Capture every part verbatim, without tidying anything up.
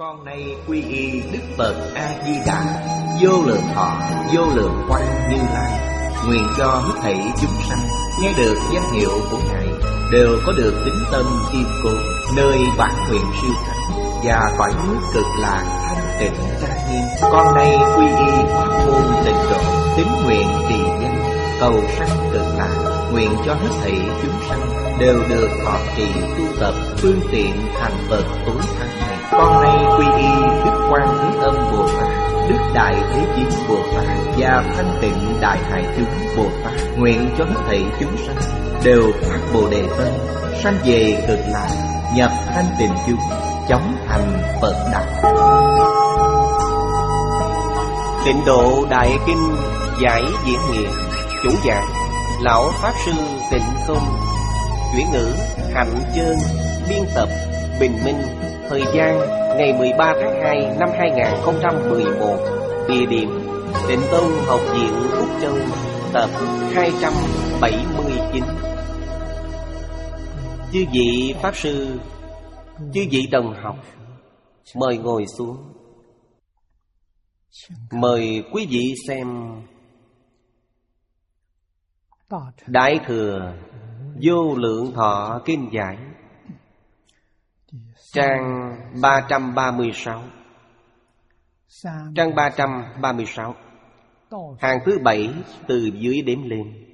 Con nay quy y Đức Phật A Di Đà, vô lượng thọ, vô lượng quang Như Lai. Nguyện cho hết thảy chúng sanh nghe được danh hiệu của Ngài đều có được tín tâm kiên cố, nơi bản nguyện siêu thắng và cõi nước cực lạc thanh tịnh trang nghiêm. Con nay quy y pháp môn tịnh độ, tín nguyện trì danh, cầu sanh cực lạc. Nguyện cho hết thảy chúng sanh đều được thọ trì tu tập phương tiện thành Phật tối thắng này. Con nay quy y Đức Quan Thế Âm Bồ Tát, Đức Đại Thế Chí Bồ Tát và Thanh Tịnh Đại Hải Chúng Bồ Tát. Nguyện cho hết thảy chúng sanh đều phát Bồ Đề tâm, sanh về cực lạc, nhập thanh tịnh chúng, chóng thành Phật đạo. Tịnh Độ Đại Kinh giải diễn nghĩa. Chủ giảng Lão Pháp Sư Tịnh Không. Chuyển ngữ Hạnh Chơn. Biên tập Bình Minh. Thời gian ngày mười ba tháng hai năm hai nghìn không trăm mười một. Địa điểm Tịnh Tông Học viện Phúc Châu. Tập hai trăm bảy mươi chín. Chư vị Pháp Sư, chư vị đồng học, mời ngồi xuống. Mời quý vị xem Đại Thừa Vô Lượng Thọ Kinh Giải, trang ba trăm ba mươi sáu. Trang ba trăm ba mươi sáu, hàng thứ bảy từ dưới đếm lên.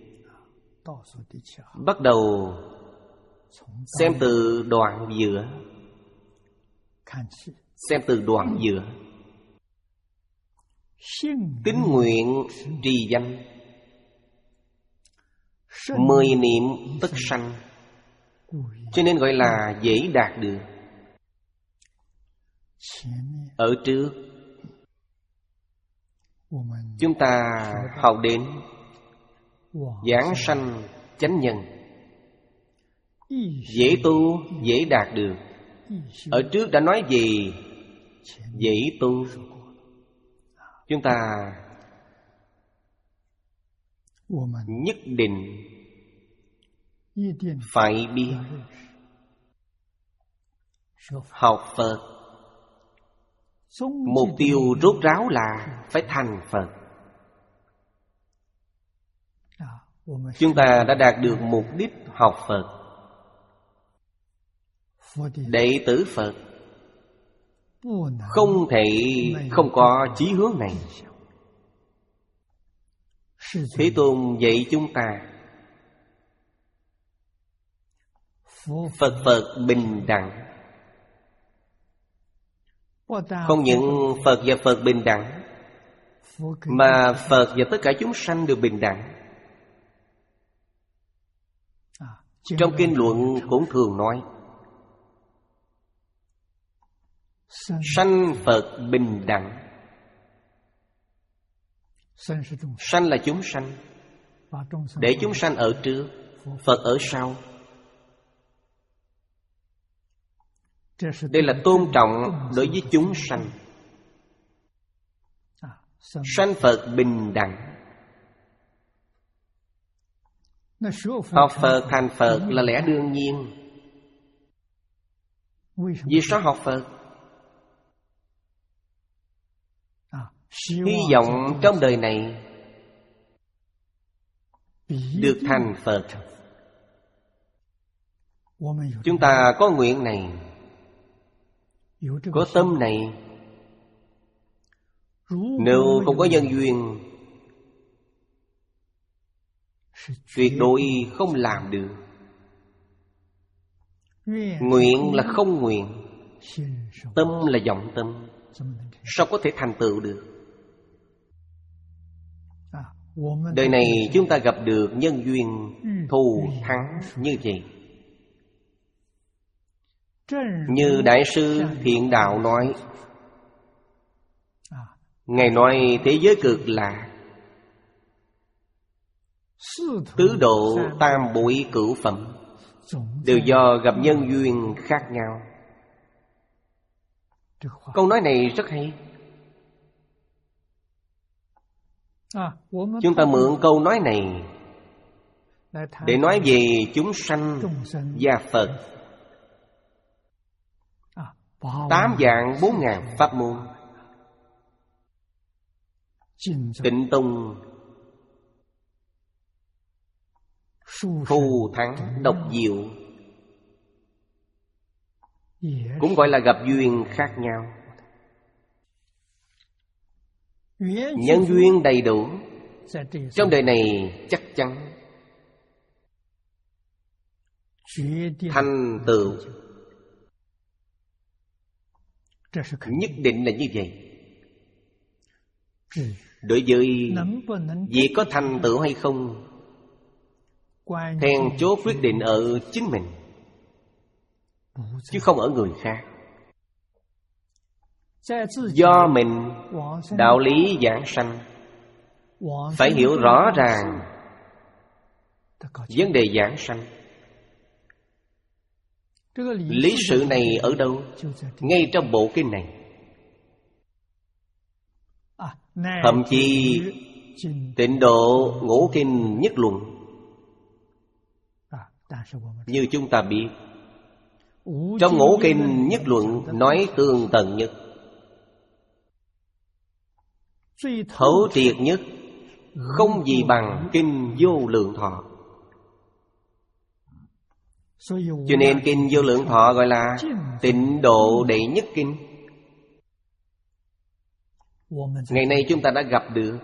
Bắt đầu xem từ đoạn giữa. Xem từ đoạn giữa. Tín nguyện trì danh, mười niệm tất sanh, cho nên gọi là dễ đạt được. Ở trước chúng ta học đến giảng sanh chánh nhân, dễ tu, dễ đạt được. Ở trước đã nói gì? Dễ tu. Chúng ta nhất định phải biết học Phật, mục tiêu rốt ráo là phải thành Phật. Chúng ta đã đạt được mục đích học Phật. Đệ tử Phật không thể không có chí hướng này. Thế Tôn dạy chúng ta Phật Phật bình đẳng. Không những Phật và Phật bình đẳng, mà Phật và tất cả chúng sanh đều bình đẳng. Trong kinh luận cũng thường nói sanh Phật bình đẳng. Sanh là chúng sanh, để chúng sanh ở trước, Phật ở sau. Đây là tôn trọng đối với chúng sanh. Sanh Phật bình đẳng. Học Phật thành Phật là lẽ đương nhiên. Vì sao học Phật? Hy vọng trong đời này được thành Phật. Chúng ta có nguyện này, có tâm này. Nếu không có nhân duyên, tuyệt đối không làm được. Nguyện là không nguyện, tâm là vọng tâm, sao có thể thành tựu được? Đời này chúng ta gặp được nhân duyên thù thắng như vậy. Như Đại sư Thiện Đạo nói, Ngài nói thế giới cực lạc, tứ độ tam bội cửu phẩm đều do gặp nhân duyên khác nhau. Câu nói này rất hay. Chúng ta mượn câu nói này để nói về chúng sanh và Phật. Tám vạn bốn ngàn pháp môn. Tịnh Tông thù thắng độc diệu, cũng gọi là gặp duyên khác nhau. Nhân duyên đầy đủ, trong đời này chắc chắn thành tựu, nhất định là như vậy. Đối với việc có thành tựu hay không, then chốt quyết định ở chính mình, chứ không ở người khác. Do mình đạo lý giảng sanh, phải hiểu rõ ràng vấn đề giảng sanh. Lý sự này ở đâu? Ngay trong bộ kinh này. Thậm chí Tịnh Độ Ngũ Kinh Nhất Luận, như chúng ta biết, trong Ngũ Kinh Nhất Luận nói tường tận nhất, thấu triệt nhất, không gì bằng Kinh Vô Lượng Thọ. Cho nên Kinh Vô Lượng Thọ gọi là Tịnh Độ đệ nhất kinh. Ngày nay chúng ta đã gặp được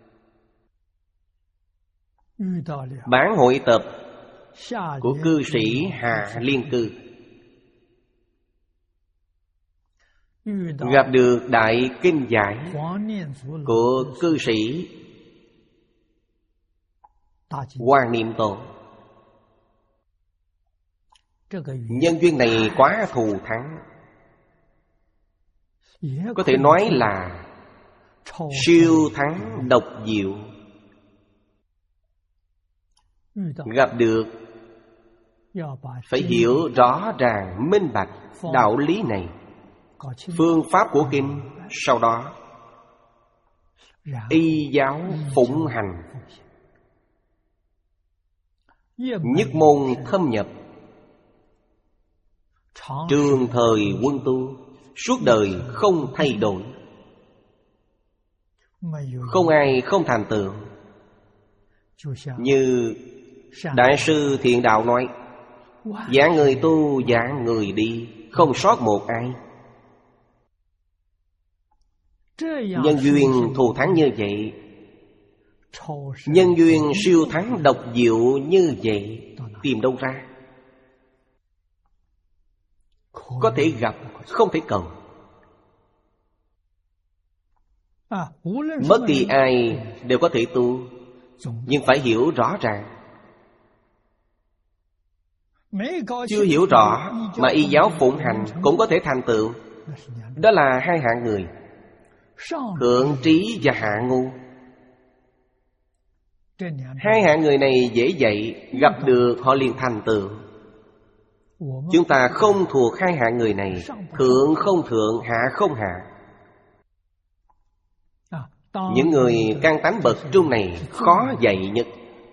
bản hội tập của cư sĩ Hạ Liên Cư, gặp được đại kinh giải của cư sĩ Quan Niệm Tổ. Nhân duyên này quá thù thắng, có thể nói là siêu thắng độc diệu. Gặp được phải hiểu rõ ràng minh bạch đạo lý này, phương pháp của kinh, sau đó y giáo phụng hành, nhất môn thâm nhập, trường thời quân tu, suốt đời không thay đổi. Không ai không thành tựu. Như Đại sư Thiện Đạo nói, dạng người tu, dạng người đi, không sót một ai. Nhân duyên thù thắng như vậy, nhân duyên siêu thắng độc diệu như vậy, tìm đâu ra? Có thể gặp, không thể cầu. Bất kỳ ai đều có thể tu, nhưng phải hiểu rõ ràng. Chưa hiểu rõ mà y giáo phụng hành cũng có thể thành tựu. Đó là hai hạng người, thượng trí và hạ ngu. Hai hạng người này dễ dạy, gặp được họ liền thành tựu. Chúng ta không thuộc hai hạng người này, thượng không thượng, hạ không hạ. Những người căn tánh bậc trung này khó dạy nhất.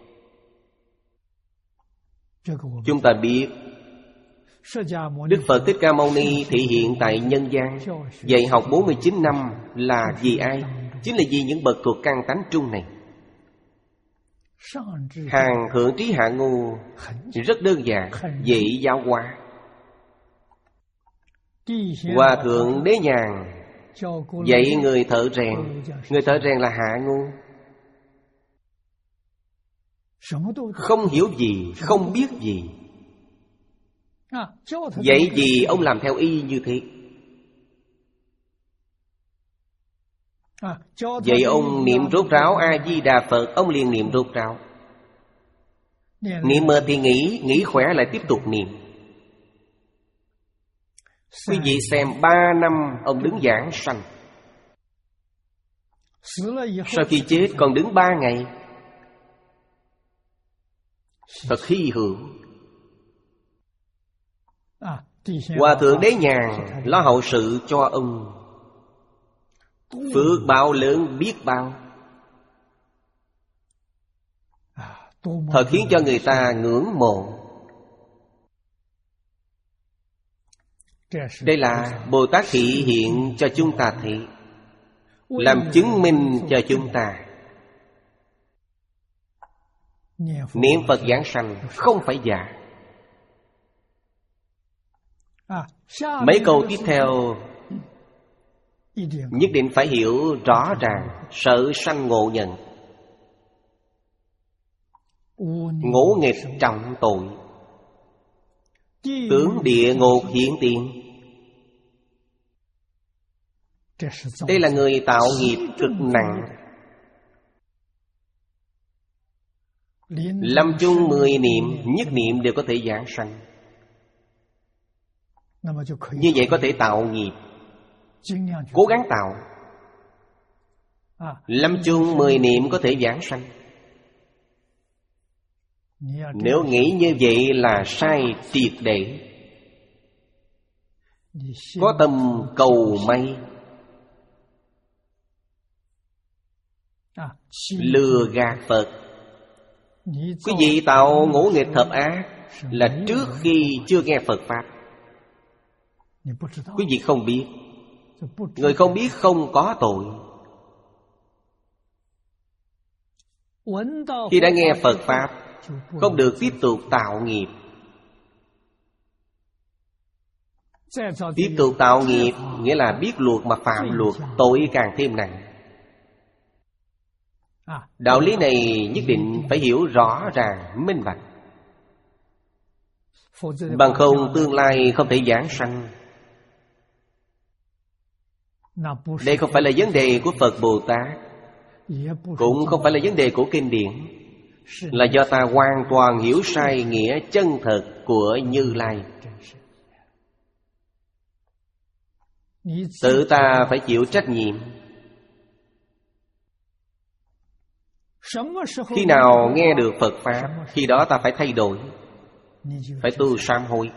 Chúng ta biết Đức Phật Thích Ca Mâu Ni thể hiện tại nhân gian, dạy học bốn mươi chín năm là vì ai? Chính là vì những bậc thuộc căn tánh trung này. Hàng thượng trí hạ ngu rất đơn giản, dễ giáo hóa. Hòa thượng Đế Nhàn dạy người thợ rèn, người thợ rèn là hạ ngu, không hiểu gì, không biết gì. Dạy gì ông làm theo y như thế. Vậy ông niệm rốt ráo A-di-đà Phật, ông liền niệm rốt ráo. Niệm mệt thì nghỉ, nghỉ khỏe lại tiếp tục niệm. Quý vị xem, ba năm ông đứng giảng sanh, sau khi chết còn đứng ba ngày. Thật hy hữu. Hòa thượng Đế Nhàn lo hậu sự cho ông, phước báo lớn biết bao, thật khiến cho người ta ngưỡng mộ. Đây là Bồ Tát thị hiện cho chúng ta thấy, làm chứng minh cho chúng ta. Niệm Phật giảng sanh không phải giả. Mấy câu tiếp theo nhất định phải hiểu rõ ràng. Sở sanh ngộ nhận, ngũ nghịch trọng tội, tướng địa ngục hiện tiền. Đây là người tạo nghiệp cực nặng. Lâm chung mười niệm, nhất niệm đều có thể giảng sanh. Như vậy có thể tạo nghiệp, cố gắng tạo. Lâm chung mười niệm có thể giảng sanh. Nếu nghĩ như vậy là sai triệt để. Có tâm cầu may, lừa gạt Phật. Quý vị tạo ngũ nghịch thập ác là trước khi chưa nghe Phật Pháp. Quý vị không biết. Người không biết không có tội. Khi đã nghe Phật Pháp, không được tiếp tục tạo nghiệp. Tiếp tục tạo nghiệp nghĩa là biết luật mà phạm luật, tội càng thêm nặng. Đạo lý này nhất định phải hiểu rõ ràng, minh bạch. Bằng không tương lai không thể giảng sanh. Đây không phải là vấn đề của Phật Bồ Tát, cũng không phải là vấn đề của kinh điển. Là do ta hoàn toàn hiểu sai nghĩa chân thật của Như Lai. Tự ta phải chịu trách nhiệm. Khi nào nghe được Phật Pháp, khi đó ta phải thay đổi, phải tu sám hối.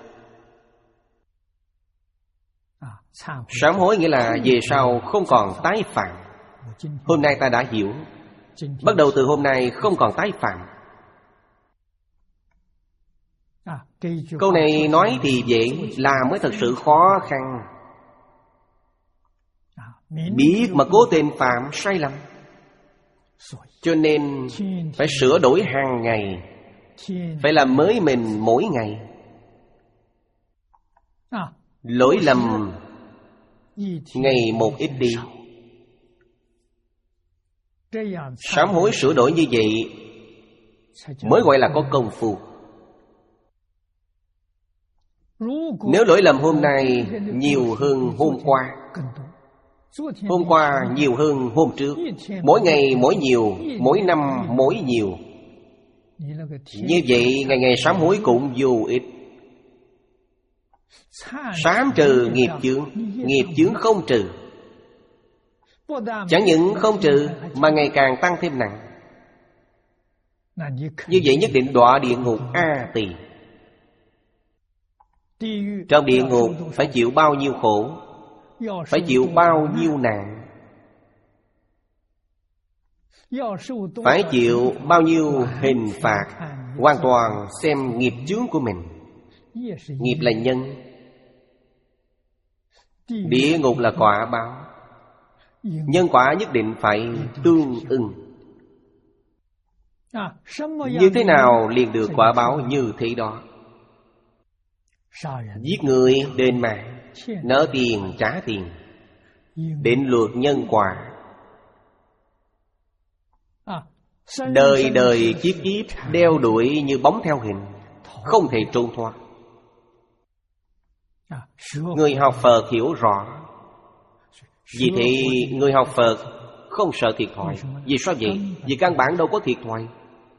Sám hối nghĩa là về sau không còn tái phạm. Hôm nay ta đã hiểu, bắt đầu từ hôm nay không còn tái phạm. Câu này nói thì dễ, làm mới thật sự khó khăn. Biết mà cố tình phạm sai lầm. Cho nên phải sửa đổi hàng ngày, phải làm mới mình mỗi ngày. Lỗi lầm ngày một ít đi. Sám hối sửa đổi như vậy mới gọi là có công phu. Nếu lỗi lầm hôm nay nhiều hơn hôm qua, hôm qua nhiều hơn hôm trước, mỗi ngày mỗi nhiều, mỗi năm mỗi nhiều, như vậy ngày ngày sám hối cũng vô ích. Sám trừ nghiệp chướng, nghiệp chướng không trừ. Chẳng những không trừ mà ngày càng tăng thêm nặng. Như vậy nhất định đọa địa ngục A Tỳ. Trong địa ngục phải chịu bao nhiêu khổ, phải chịu bao nhiêu nạn, phải chịu bao nhiêu hình phạt, hoàn toàn xem nghiệp chướng của mình. Nghiệp là nhân, địa ngục là quả báo. Nhân quả nhất định phải tương ưng. Như thế nào liền được quả báo như thế đó. Giết người đền mạng, nợ tiền trả tiền, định luật nhân quả. Đời đời kiếp kiếp đeo đuổi như bóng theo hình, không thể trốn thoát. Người học Phật hiểu rõ. Vì thế người học Phật không sợ thiệt thòi. Vì sao vậy? Vì căn bản đâu có thiệt thòi.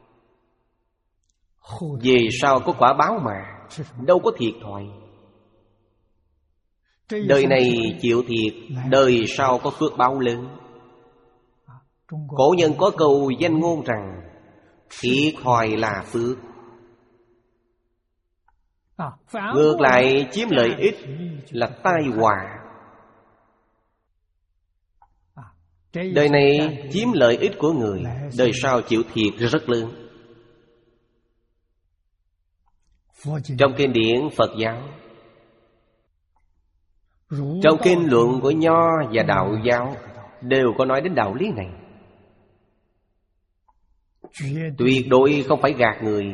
Vì sao có quả báo mà, đâu có thiệt thòi. Đời này chịu thiệt, đời sau có phước báo lớn. Cổ nhân có câu danh ngôn rằng thiệt thòi là phước. Ngược lại chiếm lợi ích là tai họa. Đời này chiếm lợi ích của người, đời sau chịu thiệt rất lớn. Trong kinh điển Phật giáo Trong kinh luận của Nho và Đạo giáo đều có nói đến đạo lý này. Tuyệt đối không phải gạt người.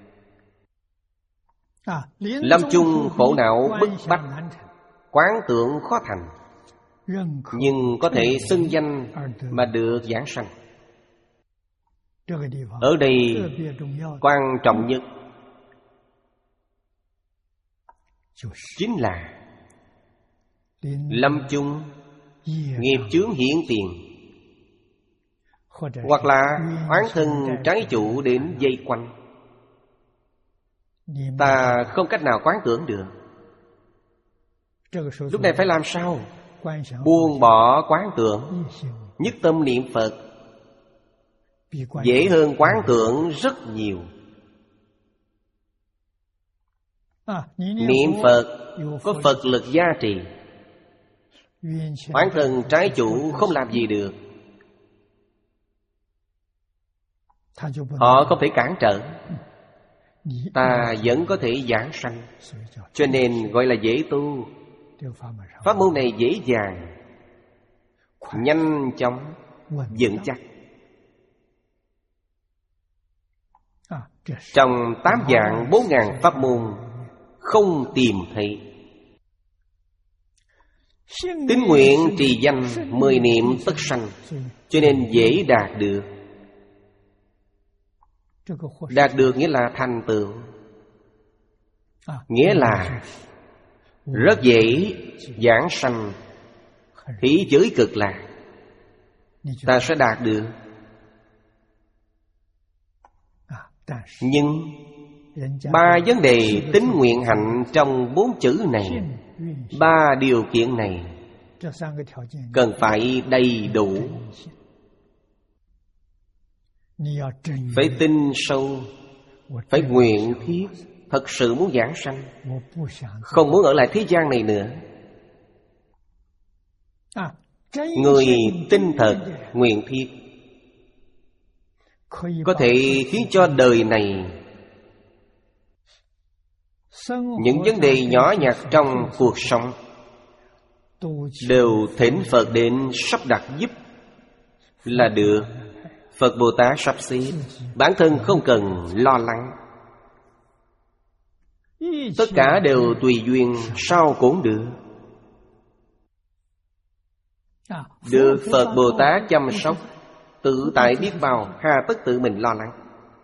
Lâm chung khổ não bức bách, quán tượng khó thành, nhưng có thể xưng danh mà được giảng sanh. Ở đây quan trọng nhất chính là lâm chung nghiệp chướng hiển tiền, hoặc là oán thân trái chủ đến dây quanh. Ta không cách nào quán tưởng được. Lúc này phải làm sao? Buông bỏ quán tưởng, nhất tâm niệm Phật, dễ hơn quán tưởng rất nhiều. Niệm Phật có Phật lực gia trì, oán thân trái chủ không làm gì được. Họ không thể cản trở, ta vẫn có thể giảng sanh. Cho nên gọi là dễ tu. Pháp môn này dễ dàng, nhanh chóng, vững chắc. Trong tám vạn bốn ngàn pháp môn không tìm thấy. Tín nguyện trì danh mười niệm tất sanh, cho nên dễ đạt được. Đạt được nghĩa là thành tựu, nghĩa là rất dễ giảng sanh, thí giới cực lạc. Ta sẽ đạt được. Nhưng ba vấn đề tín nguyện hạnh trong bốn chữ này, ba điều kiện này cần phải đầy đủ. Phải tin sâu, phải nguyện thiết, thật sự muốn giảng sanh, không muốn ở lại thế gian này nữa. Người tin thật, nguyện thiết, có thể khiến cho đời này những vấn đề nhỏ nhặt trong cuộc sống đều thỉnh Phật đến sắp đặt giúp là được. Phật Bồ Tát sắp xếp, bản thân không cần lo lắng. Tất cả đều tùy duyên, sao cũng được. Được Phật Bồ Tát chăm sóc, tự tại biết bao, hà tất tự mình lo lắng.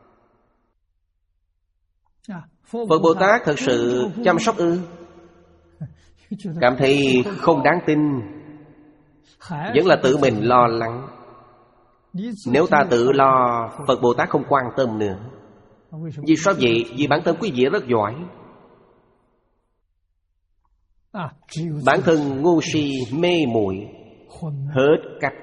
Phật Bồ Tát thật sự chăm sóc ư? Cảm thấy không đáng tin, vẫn là tự mình lo lắng. Nếu ta tự lo, Phật Bồ Tát không quan tâm nữa. Vì sao vậy? Vì bản thân quý vị rất giỏi. Bản thân ngu si mê muội hết cách,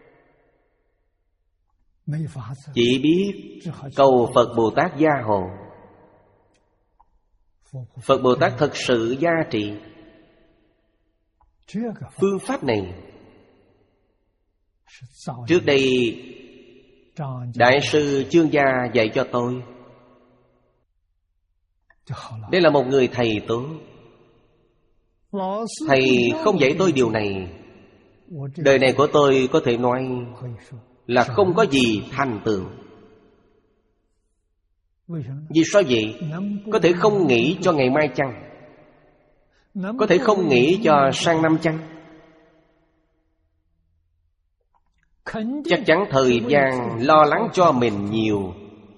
chỉ biết cầu Phật Bồ Tát gia hộ. Phật Bồ Tát thật sự gia trị. Phương pháp này trước đây Đại sư Chương Gia dạy cho tôi. Đây là một người thầy tốt. Thầy không dạy tôi điều này, đời này của tôi có thể nói là không có gì thành tựu. Vì sao vậy? Có thể không nghĩ cho ngày mai chăng? Có thể không nghĩ cho sang năm chăng? Chắc chắn thời gian lo lắng cho mình nhiều.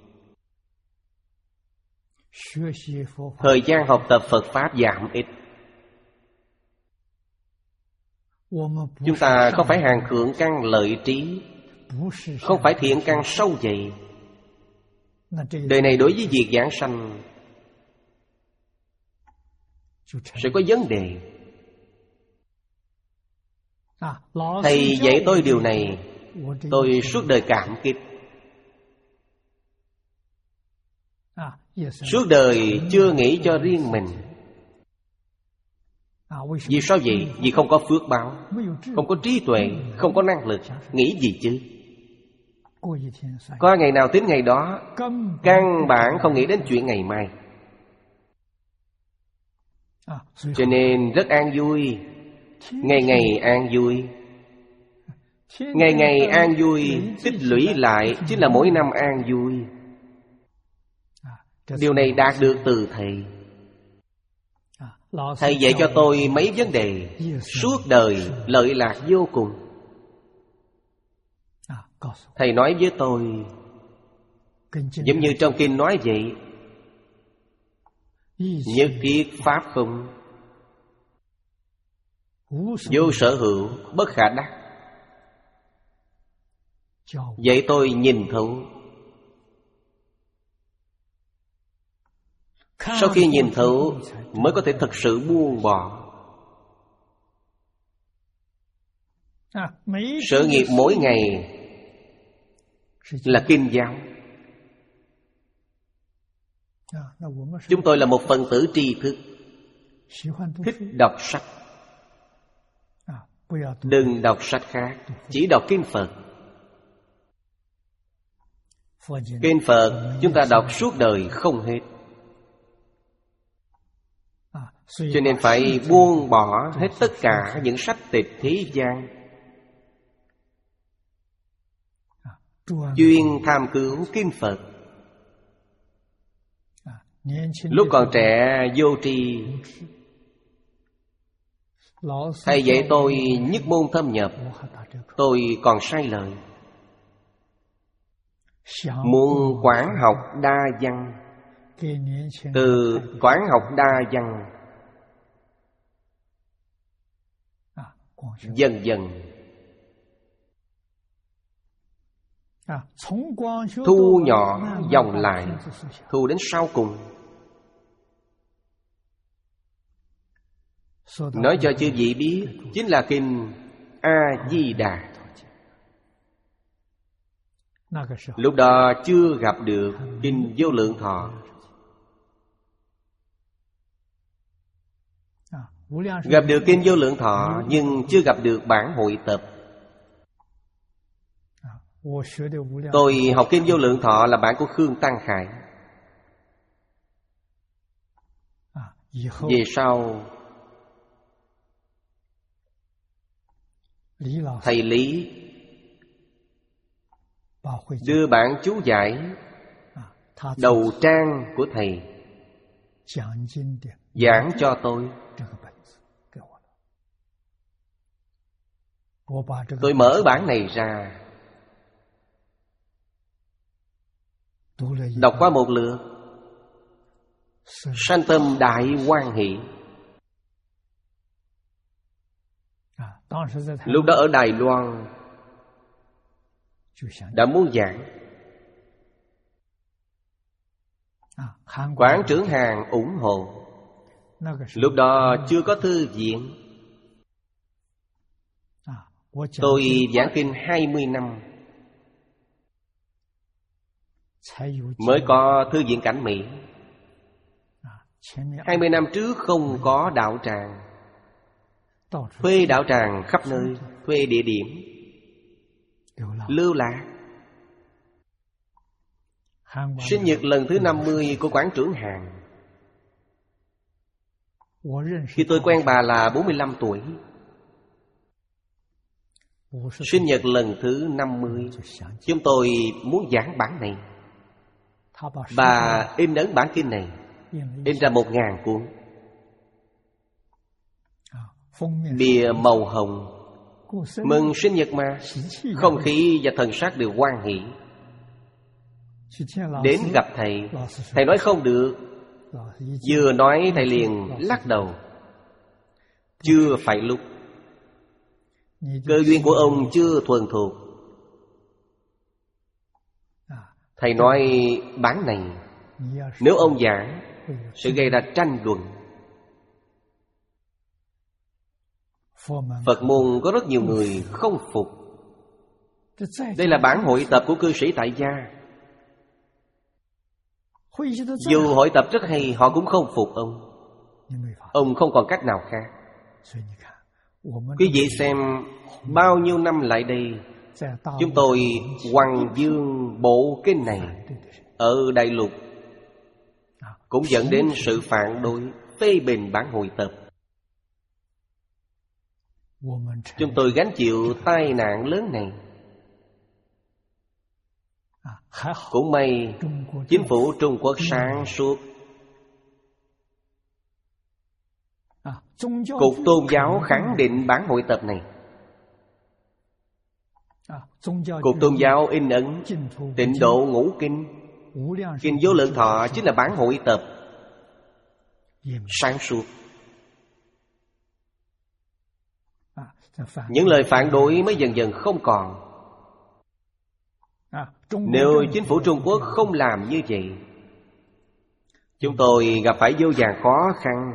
Thời gian học tập Phật Pháp giảm ít. Chúng ta không phải hàng thượng căn lợi trí, không phải thiện căn sâu dày. Đời này đối với việc giảng sanh sẽ có vấn đề. Thầy dạy tôi điều này, tôi suốt đời cảm kích. Suốt đời chưa nghĩ cho riêng mình. Vì sao vậy? Vì không có phước báo, không có trí tuệ, không có năng lực. Nghĩ gì chứ? Có ngày nào đến ngày đó, căn bản không nghĩ đến chuyện ngày mai. Cho nên rất an vui ngày ngày an vui. Ngày ngày an vui tích lũy lại chính là mỗi năm an vui. Điều này đạt được từ thầy. Thầy dạy cho tôi mấy vấn đề suốt đời lợi lạc vô cùng. Thầy nói với tôi giống như trong kinh nói vậy: nhất thiết pháp không, vô sở hữu, bất khả đắc. Vậy tôi nhìn thấu. Sau khi nhìn thấu mới có thể thực sự buông bỏ. Sự nghiệp mỗi ngày là kinh giáo. Chúng tôi là một phần tử tri thức, thích đọc sách. Đừng đọc sách khác, chỉ đọc kinh Phật. Kinh Phật chúng ta đọc suốt đời không hết. Cho nên phải buông bỏ hết tất cả những sách tịch thế gian, chuyên tham cứu kinh Phật. Lúc còn trẻ vô tri, thầy dạy tôi nhất môn thâm nhập, tôi còn sai lời. Muốn quán học đa văn, từ quán học đa văn dần dần thu nhỏ dòng lại, thu đến sau cùng. Nói cho chư vị biết, chính là kinh A-di-đà. Lúc đó chưa gặp được kinh Vô Lượng Thọ. Gặp được kinh Vô Lượng Thọ nhưng chưa gặp được bản hội tập. Tôi học kinh Vô Lượng Thọ là bản của Khương Tăng Khải. Về sau thầy Lý đưa bản chú giải đầu trang của thầy giảng cho tôi. Tôi mở bản này ra, đọc qua một lượt, sanh tâm đại hoan hỷ. Lúc đó ở Đài Loan đã muốn giảng. Quán trưởng Hàn ủng hộ. Lúc đó chưa có thư viện. Tôi giảng kinh hai mươi năm mới có thư viện Cảnh Mỹ. Hai mươi năm trước không có đạo tràng, thuê đạo tràng khắp nơi, thuê địa điểm lưu lạc. Sinh nhật lần thứ năm mươi của quán trưởng Hàn, khi tôi quen bà là bốn mươi lăm tuổi. Sinh nhật lần thứ năm mươi, chúng tôi muốn giảng bản này. Bà in ấn bản kinh này, in ra một ngàn cuốn. Bìa màu hồng, mừng sinh nhật mà, không khí và thần sắc đều hoan hỷ. Đến gặp thầy, thầy nói không được. Vừa nói thầy liền lắc đầu. Chưa phải lúc, cơ duyên của ông chưa thuần thục. Thầy nói bản này nếu ông giảng sẽ gây ra tranh luận. Phật môn có rất nhiều người không phục. Đây là bản hội tập của cư sĩ tại gia. Dù hội tập rất hay, họ cũng không phục ông. Ông không còn cách nào khác. Quý vị xem, bao nhiêu năm lại đây, chúng tôi hoằng dương bộ kinh này ở Đại Lục, cũng dẫn đến sự phản đối, phê bình bản hội tập. Chúng tôi gánh chịu tai nạn lớn này. Cũng may chính phủ Trung Quốc sáng suốt. Cục Tôn giáo khẳng định bản hội tập này. Cục Tôn giáo in ấn Tịnh Độ Ngũ Kinh. Kinh Vô Lượng Thọ chính là bản hội tập sáng suốt. Những lời phản đối mới dần dần không còn. Nếu chính phủ Trung Quốc không làm như vậy, chúng tôi gặp phải vô vàn khó khăn.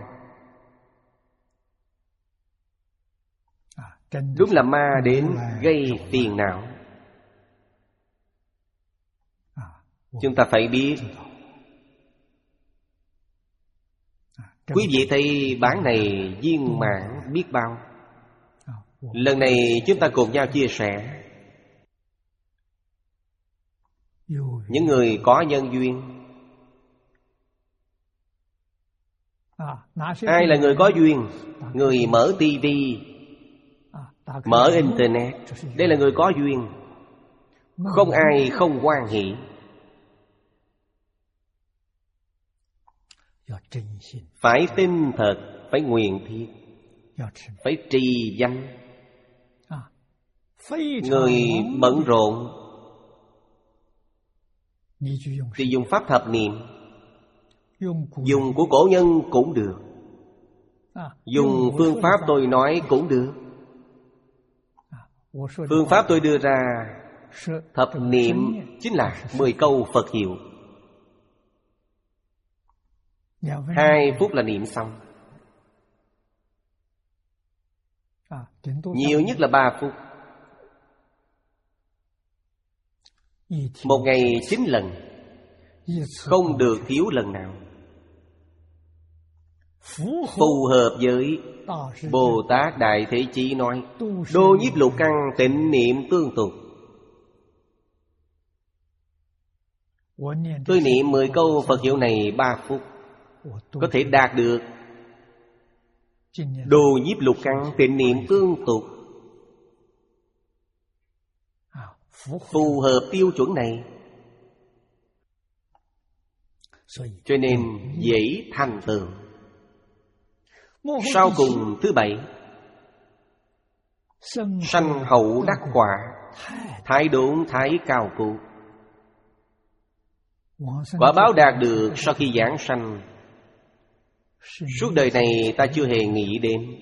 Đúng là ma đến gây phiền não. Chúng ta phải biết. Quý vị thấy bản này viên mãn biết bao. Lần này chúng ta cùng nhau chia sẻ. Những người có nhân duyên. Ai là người có duyên? Người mở tivi, mở internet. Đây là người có duyên. Không ai không hoan hỷ. Phải tin thật, phải nguyện thiết, phải trì danh. Người bận rộn thì dùng pháp thập niệm. Dùng của cổ nhân cũng được. Dùng phương pháp tôi nói cũng được. Phương pháp tôi đưa ra thập niệm chính là mười câu Phật hiệu. Hai phút là niệm xong. Nhiều nhất là ba phút. Một ngày chín lần, không được thiếu lần nào. Phù hợp với Bồ Tát Đại Thế Chí nói: đô nhiếp lục căn tịnh niệm tương tục. Tôi niệm mười câu Phật hiệu này ba phút, có thể đạt được đô nhiếp lục căn tịnh niệm tương tục. Phù hợp tiêu chuẩn này, cho nên dễ thành tựu. Sau cùng thứ bảy, sanh hậu đắc quả, thái đốn thái cao cụ. Quả báo đạt được sau khi giảng sanh, suốt đời này ta chưa hề nghĩ đến.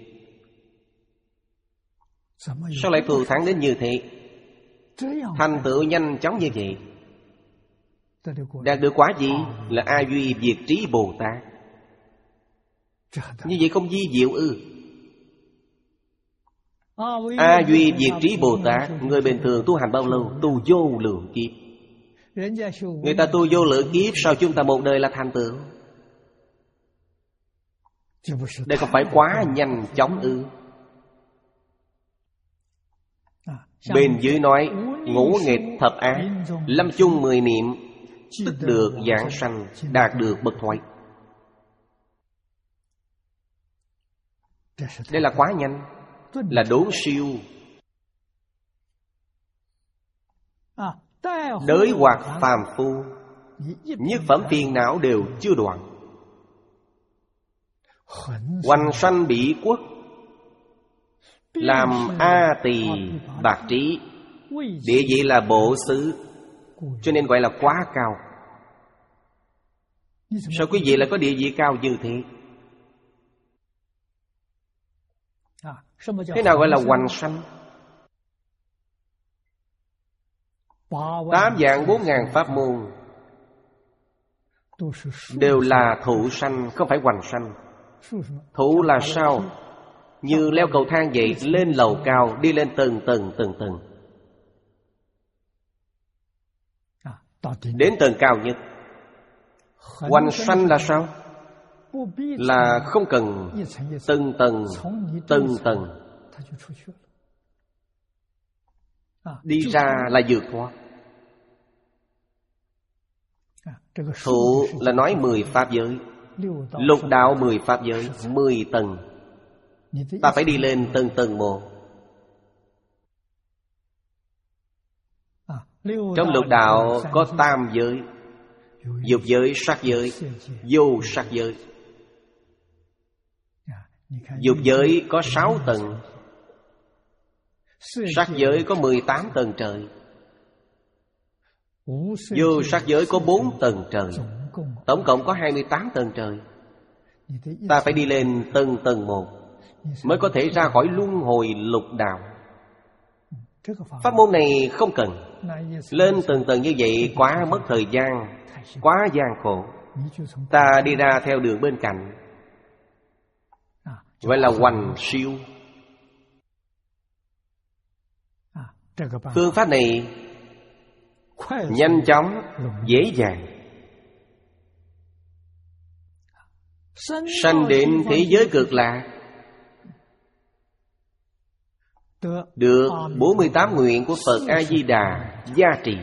Sao lại thù thắng đến như thế? Thành tựu nhanh chóng như vậy. Đạt được quả gì? Là A Duy Diệt Trí Bồ Tát. Như vậy không vi diệu ư? A Duy Diệt Trí Bồ Tát, người bình thường tu hành bao lâu? Tu vô lượng kiếp. Người ta tu vô lượng kiếp, sao chúng ta một đời là thành tựu? Đây không phải quá nhanh chóng ư? Bên dưới nói ngũ nghịch thập ác, lâm chung mười niệm, tức được giảng sanh, đạt được bậc thoại. Đây là quá nhanh, là đốn siêu. Đới hoặc phàm phu, nhất phẩm phiền não đều chưa đoạn. Hoành sanh bị quốc, làm A Tỳ Bạc Trí, địa vị là bộ xứ, cho nên gọi là quá cao. Sao quý vị lại có địa vị cao như thế? Thế nào gọi là hoành sanh? Tám vạn bốn ngàn pháp môn đều là thụ sanh, không phải hoành sanh. Thụ là sao? Như leo cầu thang vậy, lên lầu cao, đi lên từng tầng từng tầng, đến tầng cao nhất. Hoành sanh là sao? Là không cần từng tầng từng tầng, đi ra là vượt thoát. Thụ là nói mười pháp giới, lục đạo mười pháp giới, mười tầng. Ta phải đi lên từng tầng một. Trong lục đạo có tam giới: dục giới, sắc giới, vô sắc giới. Dục giới có sáu tầng, sắc giới có mười tám tầng trời, vô sắc giới có bốn tầng trời. Tổng cộng có hai mươi tám tầng trời. Ta phải đi lên tầng tầng một mới có thể ra khỏi luân hồi lục đạo. Pháp môn này không cần. Lên từng tầng như vậy quá mất thời gian, quá gian khổ. Ta đi ra theo đường bên cạnh, gọi là hoành siêu. Phương pháp này nhanh chóng, dễ dàng. Sanh đến thế giới cực lạc, được bốn mươi tám nguyện của Phật A-di-đà gia trì.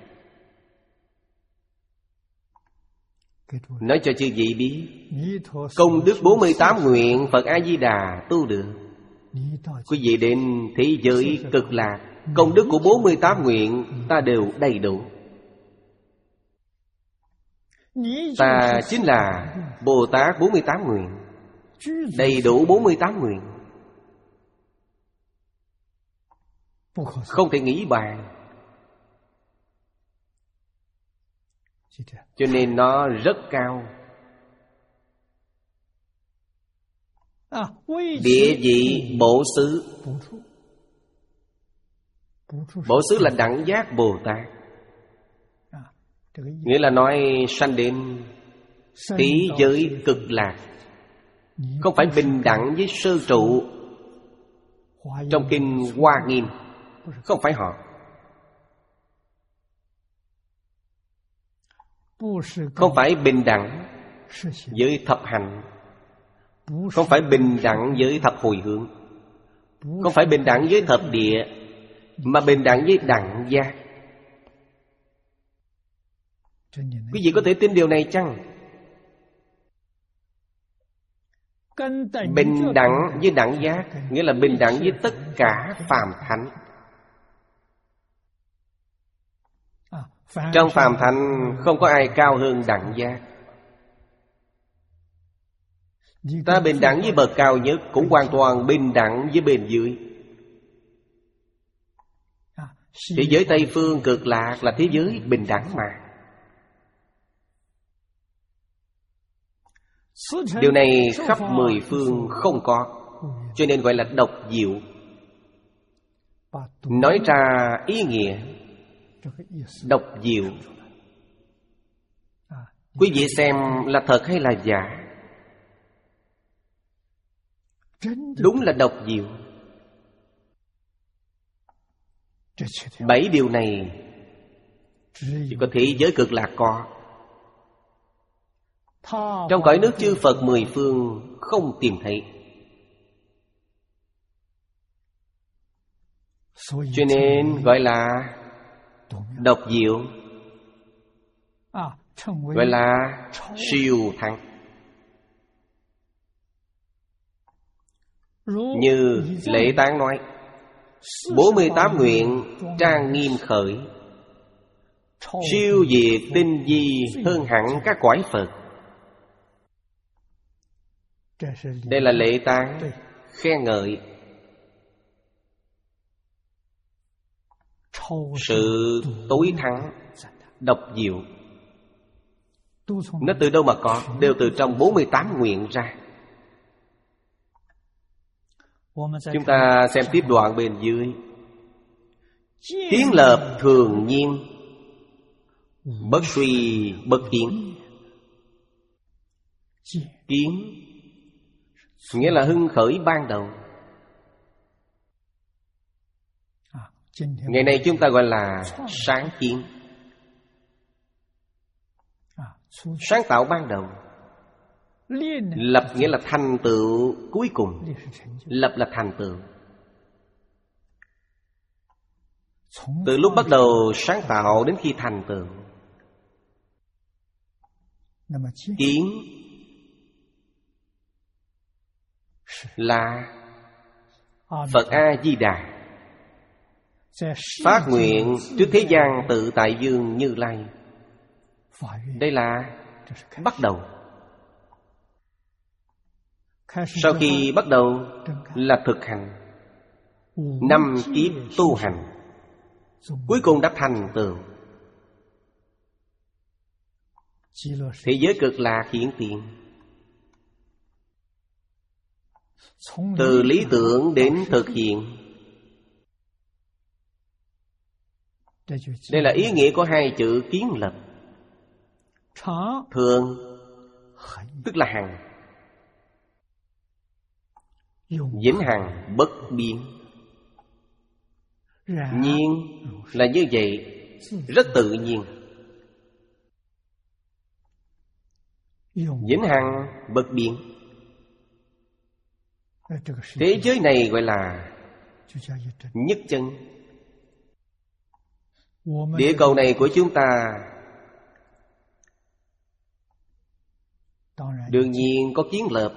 Nói cho chư vị biết, công đức bốn mươi tám nguyện Phật A-di-đà tu được, quý vị đến thế giới cực lạc, công đức của bốn mươi tám nguyện ta đều đầy đủ. Ta chính là Bồ Tát bốn mươi tám nguyện, đầy đủ bốn mươi tám nguyện, không thể nghĩ bàn. Cho nên nó rất cao. Địa vị bổ xứ. Bổ xứ là đẳng giác Bồ Tát, nghĩa là nói sanh đến thế giới cực lạc, không phải bình đẳng với sơ trụ trong kinh Hoa Nghiêm. Không phải họ. Không phải bình đẳng với thập hành, không phải bình đẳng với thập hồi hướng, không phải bình đẳng với thập địa, mà bình đẳng với đẳng giác. Quý vị có thể tin điều này chăng? Bình đẳng với đẳng giác nghĩa là bình đẳng với tất cả phàm thánh. Trong phàm thánh không có ai cao hơn đẳng giác. Ta bình đẳng với bậc cao nhất, cũng hoàn toàn bình đẳng với bên dưới. Thế giới Tây Phương cực lạc là thế giới bình đẳng mà. Điều này khắp mười phương không có, cho nên gọi là độc diệu. Nói ra ý nghĩa độc diệu, quý vị xem là thật hay là giả? Đúng là độc diệu. Bảy điều này chỉ có thế giới cực lạc có. Trong cõi nước chư Phật mười phương không tìm thấy. Cho nên gọi là độc diệu, gọi là siêu thắng. Như Lễ Tán nói, bốn mươi tám nguyện trang nghiêm khởi, siêu việt tinh vi hơn hẳn các cõi Phật. Đây là lễ tán khen ngợi sự tối thắng độc diệu. Nó từ đâu mà có? Đều từ trong bốn mươi tám nguyện ra. Chúng ta xem tiếp đoạn bên dưới. Kiến lập thường nhiên, bất suy bất kiến. Kiến nghĩa là hưng khởi ban đầu. Ngày nay chúng ta gọi là sáng kiến, sáng tạo ban đầu. Lập nghĩa là thành tựu cuối cùng. Lập là thành tựu. Từ lúc bắt đầu sáng tạo đến khi thành tựu. Kiến là Phật A-di-đà phát nguyện trước thế gian tự tại dương Như Lai. Đây là bắt đầu. Sau khi bắt đầu là thực hành, năm kiếp tu hành, cuối cùng đã thành tựu. Thế giới cực lạc hiển tiền, từ lý tưởng đến thực hiện. Đây là ý nghĩa của hai chữ kiến lập. Thường tức là hằng, vĩnh hằng bất biến. Nhiên là như vậy, rất tự nhiên. Vĩnh hằng bất biến. Thế giới này gọi là nhất chân. Địa cầu này của chúng ta đương nhiên có kiến lập,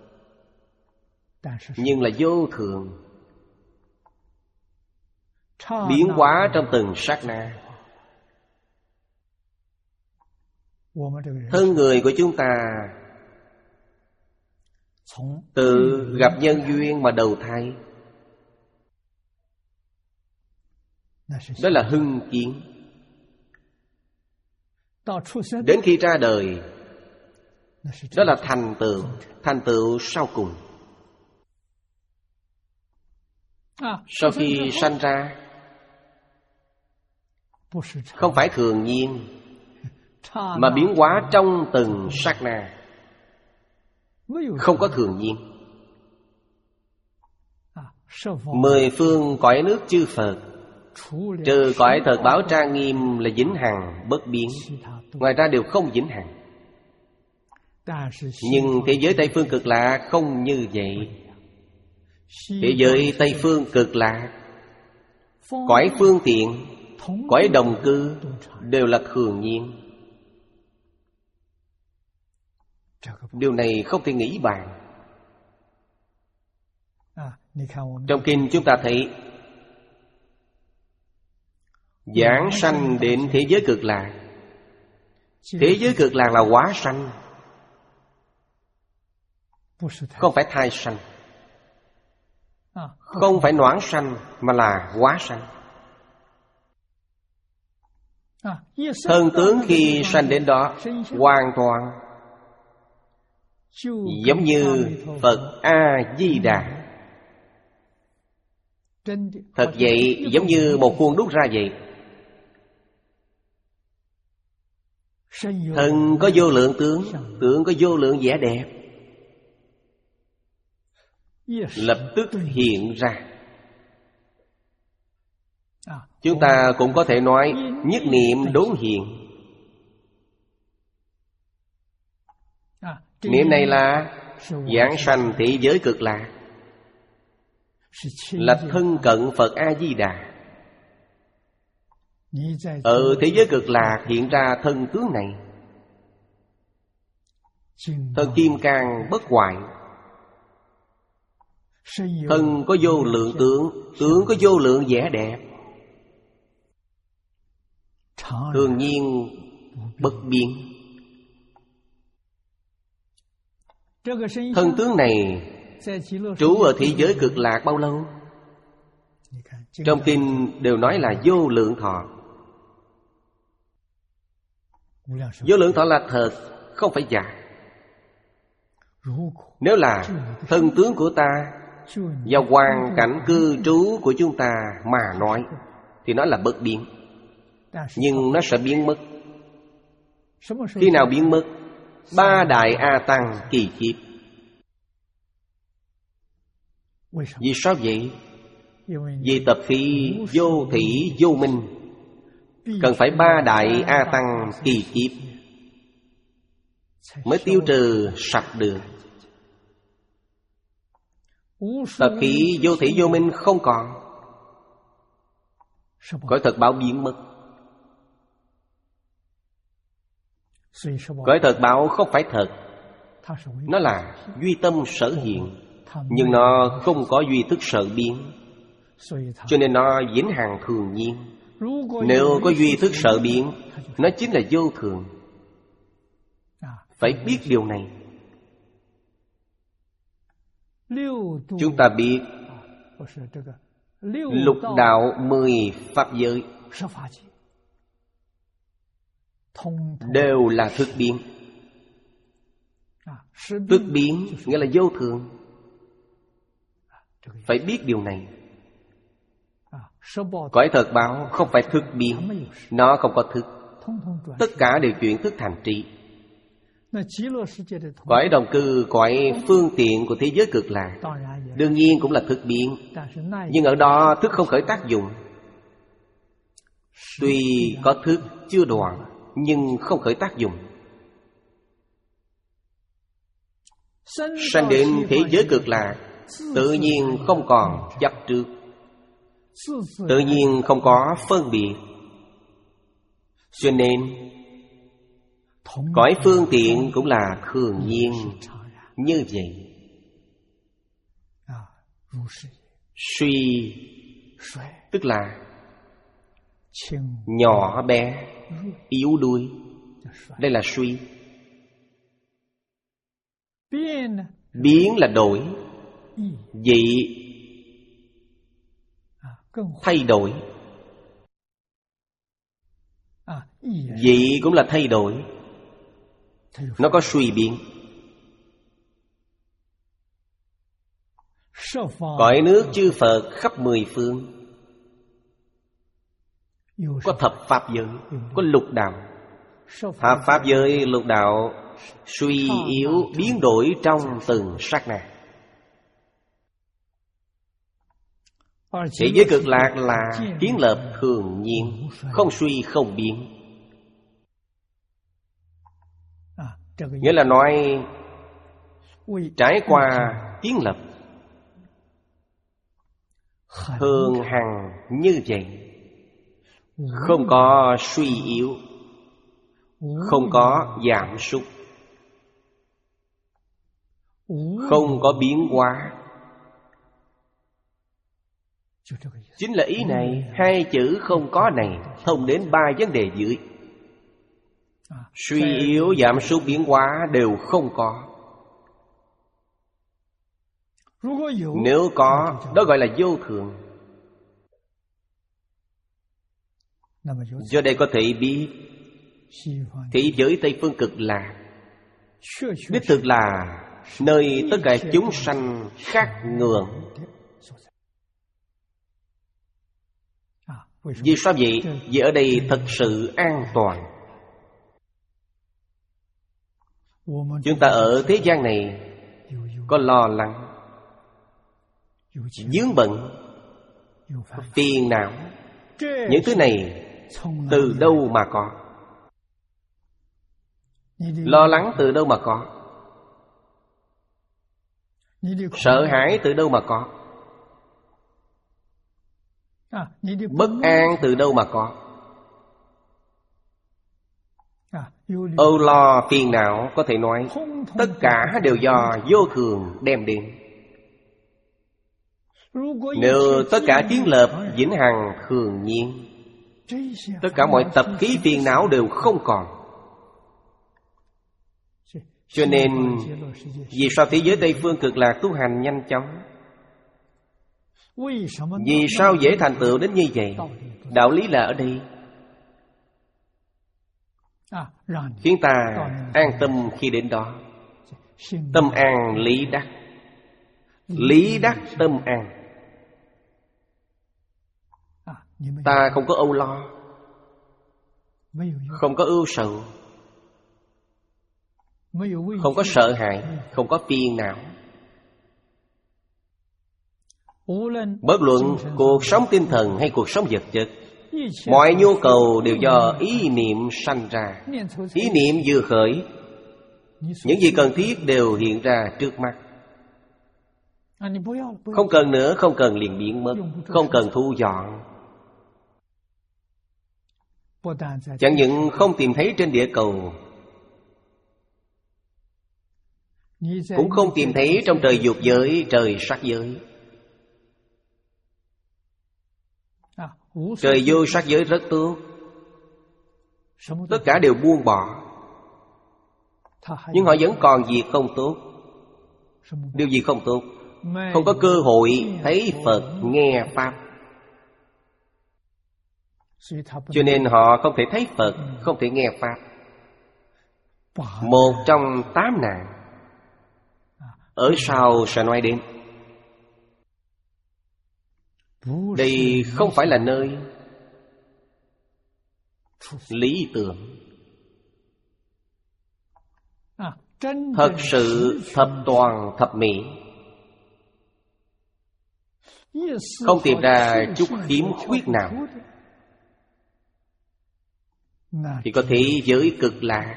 nhưng là vô thường, biến hóa trong từng sát na. Thân người của chúng ta từ gặp nhân duyên mà đầu thai, đó là hưng kiến. Đến khi ra đời, đó là thành tựu, thành tựu sau cùng. Sau khi sanh ra, không phải thường nhiên, mà biến hóa trong từng sát na. Không có thường nhiên. Mười phương cõi nước chư Phật, trừ cõi thật báo trang nghiêm là vĩnh hằng bất biến, ngoài ra đều không vĩnh hằng. Nhưng thế giới Tây Phương Cực Lạc không như vậy. Thế giới Tây Phương Cực Lạc, cõi phương tiện, cõi đồng cư đều là thường nhiên. Điều này không thể nghĩ bàn. Trong kinh chúng ta thấy, giảng sanh đến thế giới cực lạc. Thế giới cực lạc là hóa sanh, không phải thai sanh, không phải noãn sanh, mà là hóa sanh. Thân tướng khi sanh đến đó hoàn toàn giống như Phật A-di-đà. Thật vậy, giống như một khuôn đúc ra vậy. Thân có vô lượng tướng, tướng có vô lượng vẻ đẹp, lập tức hiện ra. Chúng ta cũng có thể nói nhất niệm đốn hiện. Niệm này là giảng sanh thế giới cực lạc, là thân cận Phật A-di-đà. Ở thế giới cực lạc hiện ra thân tướng này, thân kim cang bất hoại. Thân có vô lượng tướng, tướng có vô lượng vẻ đẹp, thường nhiên bất biến. Thân tướng này trú ở thế giới cực lạc bao lâu? Trong kinh đều nói là vô lượng thọ. Vô lượng thọ là thật, không phải giả. Nếu là thân tướng của ta và hoàn cảnh cư trú của chúng ta mà nói, thì nó là bất biến. Nhưng nó sẽ biến mất. Khi nào biến mất? Ba đại A Tăng kỳ kiếp. Vì sao vậy? Vì tập khí vô thủy vô minh, cần phải ba đại A Tăng kỳ kiếp mới tiêu trừ sạch được. Tập khí vô thủy vô minh không còn, cõi thật báo biến mất. Cõi thật báo không phải thật, nó là duy tâm sở hiện, nhưng nó không có duy thức sở biến. cho nên nó vĩnh hằng thường nhiên. Nếu có duy thức sợ biến, nó chính là vô thường. Phải biết điều này. Chúng ta biết lục đạo mười pháp giới đều là thức biến. Thức biến nghĩa là vô thường. Phải biết điều này. Cõi thật báo không phải thức biến, nó không có thức. Tất cả đều chuyển thức thành trị. Cõi đồng cư, cõi phương tiện của thế giới cực lạc đương nhiên cũng là thức biến, nhưng ở đó thức không khởi tác dụng. Tuy có thức chưa đoạn, nhưng không khởi tác dụng. Sanh đến thế giới cực lạc, tự nhiên không còn chấp trước, tự nhiên không có phân biệt. Cho nên cõi phương tiện cũng là thường nhiên như vậy. Suy tức là nhỏ bé, yếu đuối. Đây là suy. Biến là đổi, dị thay đổi. Dị cũng là thay đổi, nó có suy biến. Cõi nước chư Phật khắp mười phương, có thập pháp giới, có lục đạo. Thập pháp giới, lục đạo suy yếu biến đổi trong từng sát na. Thế giới cực lạc là kiến lập thường nhiên, không suy không biến. Nghĩa là nói trải qua kiến lập thường hằng như vậy, không có suy yếu, không có giảm sút, không có biến hóa. Chính là ý này. Hai chữ không có này thông đến ba vấn đề dưới. Suy yếu, giảm sút, biến hóa đều không có. Nếu có, đó gọi là vô thường. Do đây có thể biết thế giới Tây Phương Cực Lạc đích thực là nơi tất cả chúng sanh khát ngưỡng. Vì sao vậy? Vì ở đây thật sự an toàn. Chúng ta ở thế gian này có lo lắng, vướng bận, phiền não. Những thứ này từ đâu mà có? Lo lắng từ đâu mà có? Sợ hãi từ đâu mà có? Bất an từ đâu mà có? Âu lo phiền não có thể nói tất cả đều do vô thường đem đến. Nếu tất cả kiến lập vĩnh hằng thường nhiên, tất cả mọi tập khí phiền não đều không còn. Cho nên vì sao thế giới Tây Phương Cực Lạc tu hành nhanh chóng? Vì sao dễ thành tựu đến như vậy? Đạo lý là ở đây, khiến ta an tâm khi đến đó. Tâm an lý đắc, lý đắc tâm an. Ta không có âu lo, không có ưu sầu, không có sợ hãi, không có phiền não. Bất luận cuộc sống tinh thần hay cuộc sống vật chất, mọi nhu cầu đều do ý niệm sanh ra. Ý niệm vừa khởi, những gì cần thiết đều hiện ra trước mắt. Không cần nữa, không cần liền biến mất, không cần thu dọn. Chẳng những không tìm thấy trên địa cầu, cũng không tìm thấy trong trời dục giới, trời sắc giới. Trời vô sắc giới rất tốt, tất cả đều buông bỏ. Nhưng họ vẫn còn việc không tốt. Điều gì không tốt? Không có cơ hội thấy Phật, nghe Pháp. Cho nên họ không thể thấy Phật, không thể nghe Pháp. Một trong tám nạn. Ở sau sẽ nói đến. Đây không phải là nơi lý tưởng. Thật sự thập toàn thập mỹ, không tìm ra chút khiếm khuyết nào, thì có thế giới cực lạc.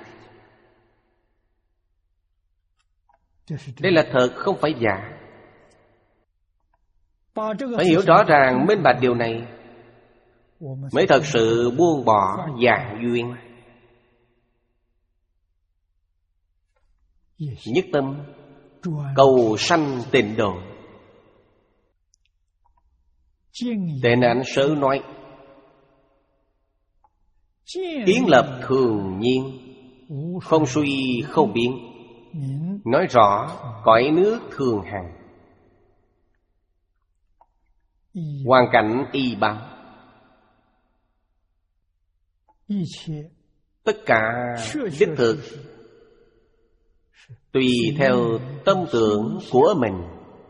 Đây là thật, không phải giả. Phải hiểu rõ ràng, minh bạch điều này, mới thật sự buông bỏ dạng duyên. Nhất tâm cầu sanh tịnh độ. Tệ nạn sớ nói, kiến lập thường nhiên, không suy không biến. Nói rõ cõi nước thường hằng, hoàn cảnh y báo. Tất cả đích thực tùy theo tâm tưởng của mình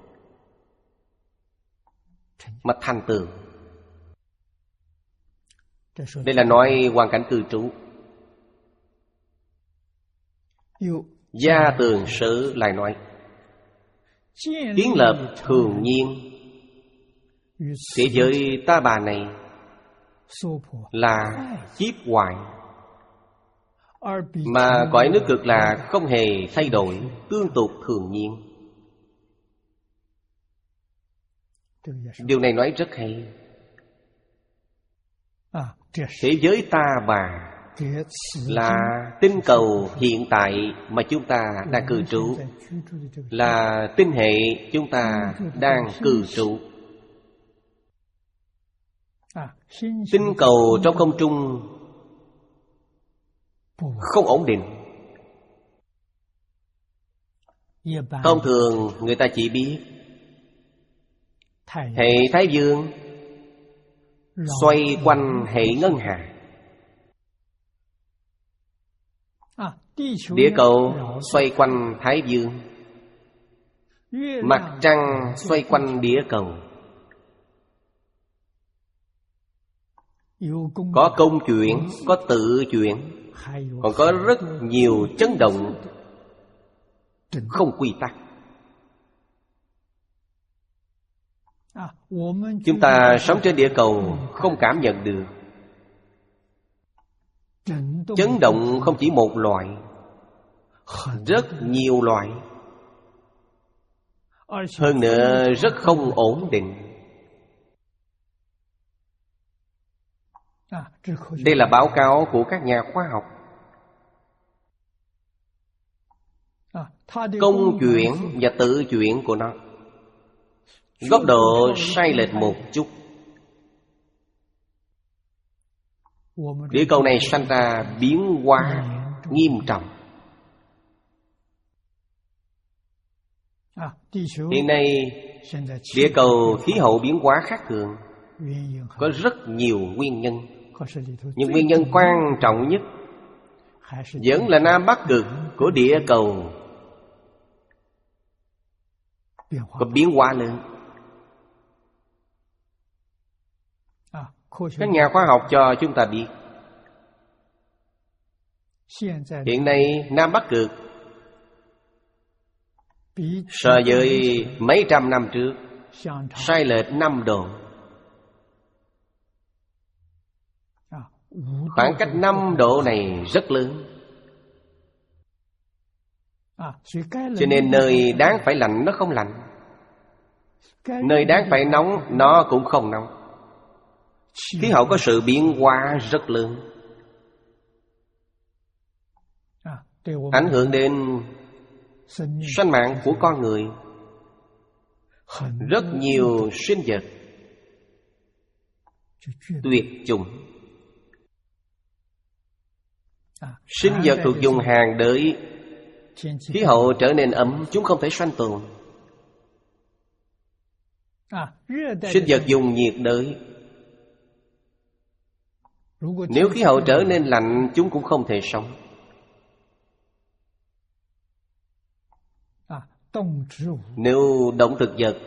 mà thành tựu. Đây là nói hoàn cảnh cư trú. Gia tường sử lại nói, kiến lập thường nhiên. Thế giới ta bà này là chiếp hoại, mà cõi nước cực lạc không hề thay đổi, tương tục thường nhiên. Điều này nói rất hay. Thế giới ta bà là tinh cầu hiện tại mà chúng ta đang cư trú, là tinh hệ chúng ta đang cư trú. Tinh cầu trong không trung không ổn định. Thông thường người ta chỉ biết hệ Thái Dương xoay quanh hệ ngân hà, địa cầu xoay quanh Thái Dương, mặt trăng xoay quanh địa cầu. Có công chuyển, có tự chuyển, còn có rất nhiều chấn động không quy tắc. Chúng ta sống trên địa cầu không cảm nhận được. Chấn động không chỉ một loại, rất nhiều loại. Hơn nữa rất không ổn định. Đây là báo cáo của các nhà khoa học. Công chuyển và tự chuyển của nó góc độ sai lệch một chút. Địa cầu này sanh ra biến hóa nghiêm trọng. Hiện nay địa cầu khí hậu biến hóa khác thường, có rất nhiều nguyên nhân. Nhưng nguyên nhân quan trọng nhất vẫn là Nam Bắc cực của địa cầu có biến hóa lớn. Các nhà khoa học cho chúng ta biết, hiện nay Nam Bắc cực so với mấy trăm năm trước sai lệch năm độ. Khoảng cách năm độ này rất lớn. Cho nên nơi đáng phải lạnh nó không lạnh, nơi đáng phải nóng nó cũng không nóng. Khí hậu có sự biến hóa rất lớn, ảnh hưởng đến sinh mạng của con người. Rất nhiều sinh vật tuyệt chủng. Sinh vật thuộc vùng hàng đới, khí hậu trở nên ấm, chúng không thể sanh tồn. Sinh vật vùng nhiệt đới, nếu khí hậu trở nên lạnh, chúng cũng không thể sống. Nếu động thực vật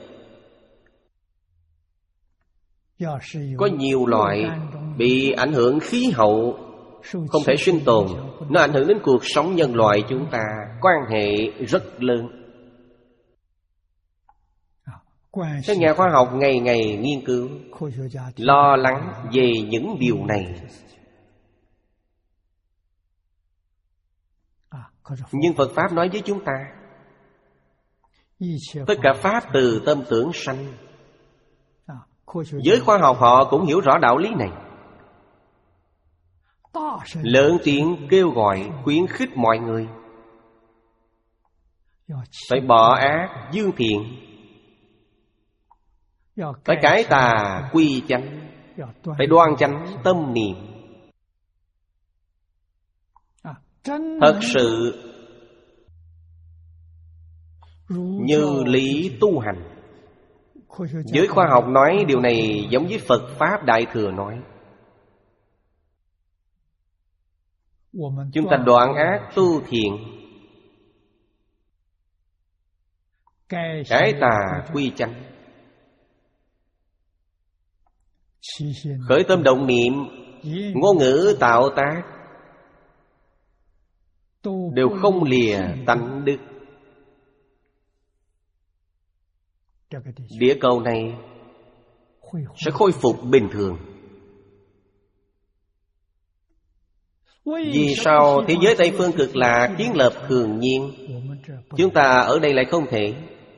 có nhiều loại bị ảnh hưởng khí hậu, không thể sinh tồn, nó ảnh hưởng đến cuộc sống nhân loại chúng ta, quan hệ rất lớn. Các nhà khoa học ngày ngày nghiên cứu, lo lắng về những điều này. Nhưng Phật Pháp nói với chúng ta, tất cả Pháp từ tâm tưởng sanh. Giới khoa học họ cũng hiểu rõ đạo lý này, lớn tiếng kêu gọi khuyến khích mọi người phải bỏ ác dương thiện, phải cải tà quy chánh, phải đoan chánh tâm niệm. Thật sự như lý tu hành. Giới khoa học nói điều này giống với Phật Pháp Đại Thừa nói. Chúng ta đoạn ác tu thiện, cải tà quy chánh, khởi tâm động niệm, ngôn ngữ tạo tác đều không lìa tánh đức. Địa cầu này sẽ khôi phục bình thường. Vì sao thế giới Tây Phương Cực Lạc kiến lập thường nhiên, chúng ta ở đây lại không thể?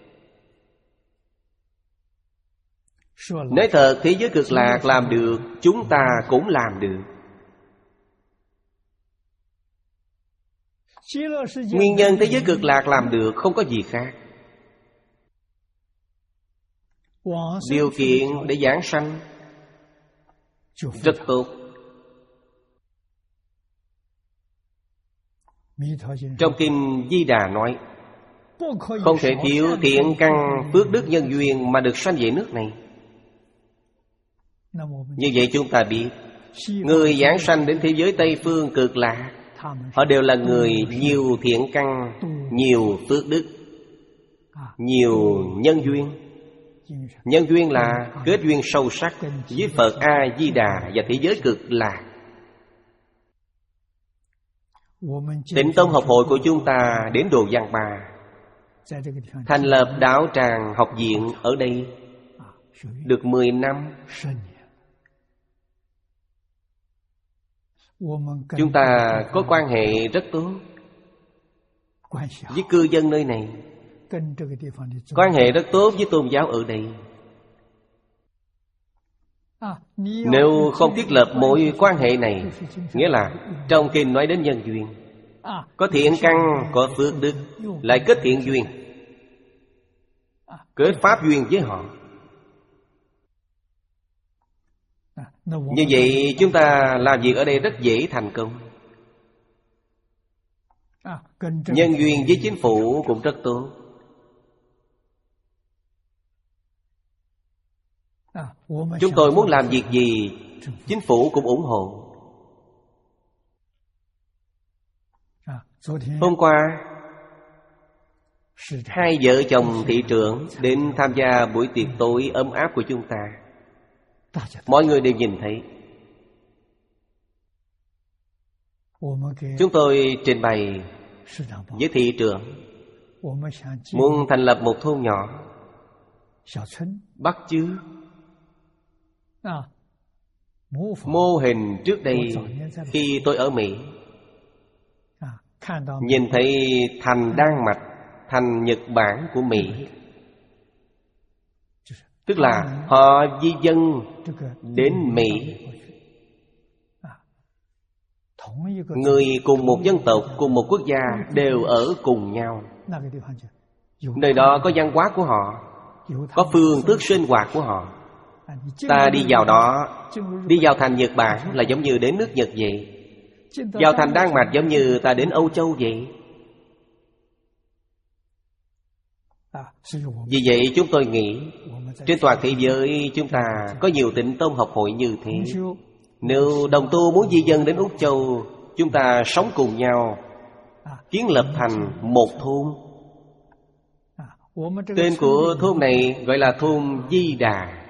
Nói thật, thế giới Cực Lạc làm được, chúng ta cũng làm được. Nguyên nhân thế giới Cực Lạc làm được không có gì khác. Điều kiện để giảng sanh rất tốt. Trong Kinh Di Đà nói, không thể thiếu thiện căn phước đức nhân duyên mà được sanh về nước này. Như vậy chúng ta biết, người giảng sanh đến thế giới Tây Phương Cực Lạc, họ đều là người nhiều thiện căn, nhiều phước đức, nhiều nhân duyên. Nhân duyên là kết duyên sâu sắc với Phật A-di-đà và thế giới Cực Lạc. Tịnh Tông Học hội của chúng ta đến Đồ Giang Ba, thành lập đạo tràng học viện ở đây được mười năm. Chúng ta có quan hệ rất tốt với cư dân nơi này, quan hệ rất tốt với tôn giáo ở đây. Nếu không thiết lập mối quan hệ này, nghĩa là trong kinh nói đến nhân duyên, có thiện căn, có phước đức, lại kết thiện duyên, kết pháp duyên với họ. Như vậy chúng ta làm việc ở đây rất dễ thành công. Nhân duyên với chính phủ cũng rất tốt. Chúng tôi muốn làm việc gì, chính phủ cũng ủng hộ. Hôm qua, hai vợ chồng thị trưởng đến tham gia buổi tiệc tối ấm áp của chúng ta. Mọi người đều nhìn thấy. Chúng tôi trình bày với thị trưởng muốn thành lập một thôn nhỏ, bắt chước mô hình trước đây khi tôi ở Mỹ. Nhìn thấy thành Đan Mạch, thành Nhật Bản của Mỹ, tức là họ di dân đến Mỹ. Người cùng một dân tộc, cùng một quốc gia đều ở cùng nhau. Nơi đó có văn hóa của họ, có phương thức sinh hoạt của họ. Ta đi vào đó, đi vào thành Nhật Bản là giống như đến nước Nhật vậy. Vào thành Đan Mạch giống như ta đến Âu Châu vậy. Vì vậy chúng tôi nghĩ trên toàn thế giới chúng ta có nhiều tịnh tông học hội như thế. Nếu đồng tu muốn di dân đến Úc Châu, chúng ta sống cùng nhau, kiến lập thành một thôn. Tên của thôn này gọi là thôn Di Đà.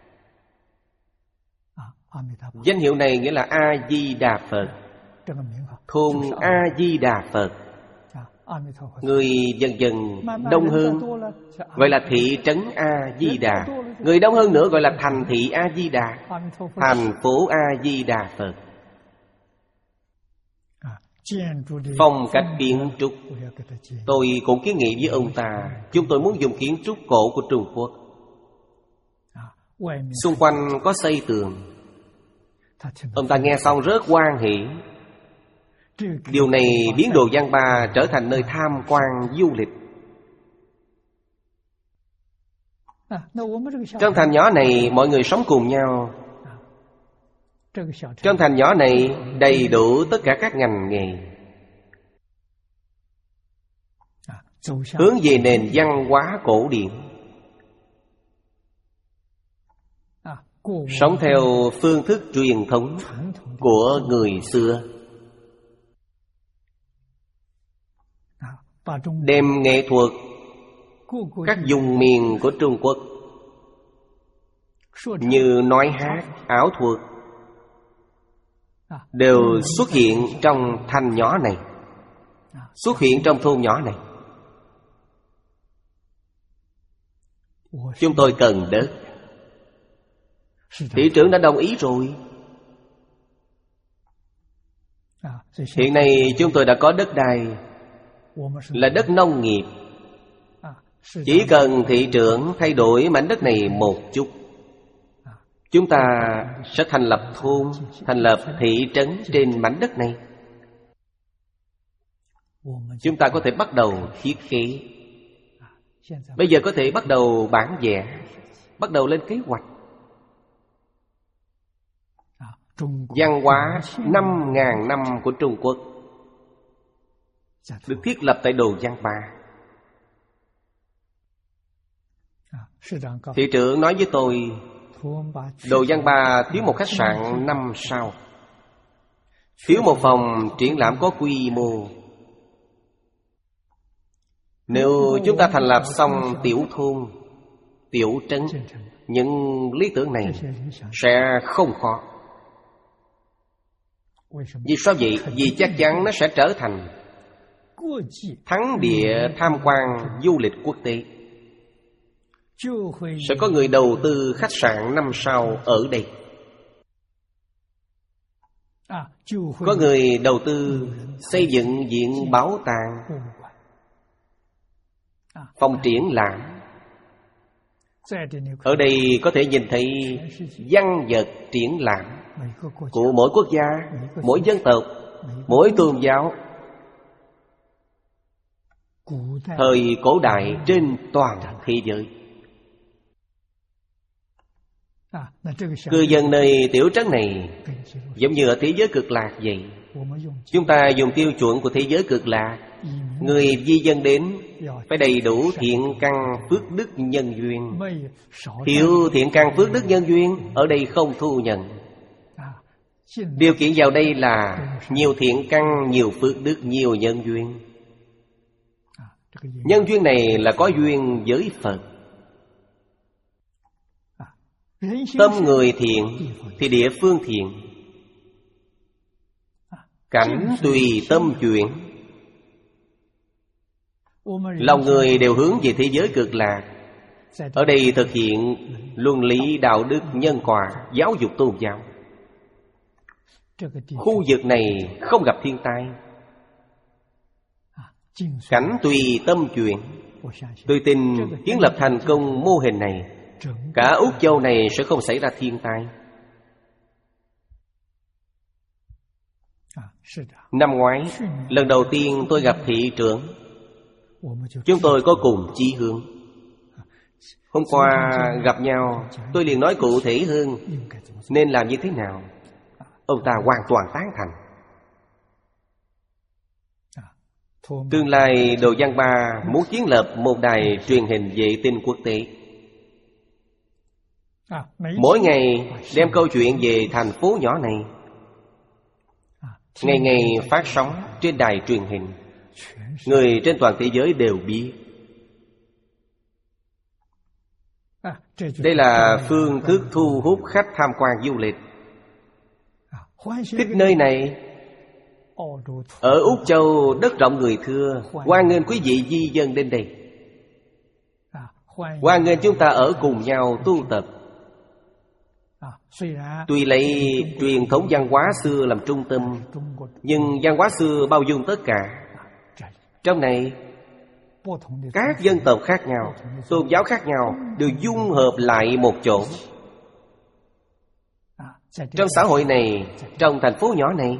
Danh hiệu này nghĩa là A-di-đà Phật. Thôn A-di-đà Phật. Người dần dần đông hơn, gọi là thị trấn A-di-đà. Người đông hơn nữa gọi là thành thị A-di-đà, thành phố A-di-đà Phật. Phong cách kiến trúc, tôi cũng kiến nghị với ông ta. Chúng tôi muốn dùng kiến trúc cổ của Trung Quốc. Xung quanh có xây tường. Ông ta nghe xong rất hoan hỉ. Điều này biến Đồ Giang Ba trở thành nơi tham quan du lịch. Trong thành nhỏ này mọi người sống cùng nhau. Trong thành nhỏ này đầy đủ tất cả các ngành nghề, hướng về nền văn hóa cổ điển, sống theo phương thức truyền thống của người xưa. Đem nghệ thuật các vùng miền của Trung Quốc như nói hát, ảo thuật đều xuất hiện trong thành nhỏ này, xuất hiện trong thôn nhỏ này. Chúng tôi cần đất. Thị trưởng đã đồng ý rồi. Hiện nay chúng tôi đã có đất đai, là đất nông nghiệp. Chỉ cần thị trưởng thay đổi mảnh đất này một chút, chúng ta sẽ thành lập thôn, thành lập thị trấn trên mảnh đất này. Chúng ta có thể bắt đầu thiết kế. Bây giờ có thể bắt đầu bản vẽ, bắt đầu lên kế hoạch. Văn hóa năm ngàn năm của Trung Quốc được thiết lập tại Đồ Giang Ba. Thị trưởng nói với tôi, Đồ Giang Ba thiếu một khách sạn năm sao, thiếu một phòng triển lãm có quy mô. Nếu chúng ta thành lập xong tiểu thôn, tiểu trấn, những lý tưởng này sẽ không khó. Vì sao vậy? Vì chắc chắn nó sẽ trở thành thắng địa tham quan du lịch quốc tế. Sẽ có người đầu tư khách sạn năm sao ở đây. Có người đầu tư xây dựng viện bảo tàng, phòng triển lãm. Ở đây có thể nhìn thấy văn vật triển lãm của mỗi quốc gia, mỗi dân tộc, mỗi tôn giáo, thời cổ đại trên toàn thế giới. Cư dân nơi tiểu trấn này giống như ở thế giới cực lạc vậy. Chúng ta dùng tiêu chuẩn của thế giới cực lạc. Người di dân đến phải đầy đủ thiện căn phước đức nhân duyên. Thiếu thiện căn phước đức nhân duyên, ở đây không thu nhận. Điều kiện vào đây là nhiều thiện căn, nhiều phước đức, nhiều nhân duyên. Nhân duyên này là có duyên với Phật. Tâm người thiện thì địa phương thiện. Cảnh tùy tâm chuyển. Lòng người đều hướng về thế giới cực lạc. Ở đây thực hiện luân lý đạo đức nhân quả, giáo dục tôn giáo. Khu vực này không gặp thiên tai. Cảnh tùy tâm chuyển. Tôi tin kiến lập thành công mô hình này, cả Úc Châu này sẽ không xảy ra thiên tai. Năm ngoái, lần đầu tiên tôi gặp thị trưởng, chúng tôi có cùng chí hướng. Hôm qua gặp nhau, tôi liền nói cụ thể hơn nên làm như thế nào. Ông ta hoàn toàn tán thành. Tương lai Đồ Văn Ba muốn kiến lập một đài truyền hình vệ tinh quốc tế. Mỗi ngày đem câu chuyện về thành phố nhỏ này ngày ngày phát sóng trên đài truyền hình. Người trên toàn thế giới đều biết. Đây là phương thức thu hút khách tham quan du lịch. Thích nơi này. Ở Úc Châu đất rộng người thưa, hoan nghênh quý vị di dân đến đây. Hoan nghênh chúng ta ở cùng nhau tu tập. Tuy lấy truyền thống văn hóa xưa làm trung tâm, nhưng văn hóa xưa bao dung tất cả. Trong này các dân tộc khác nhau, tôn giáo khác nhau đều dung hợp lại một chỗ. Trong xã hội này, trong thành phố nhỏ này,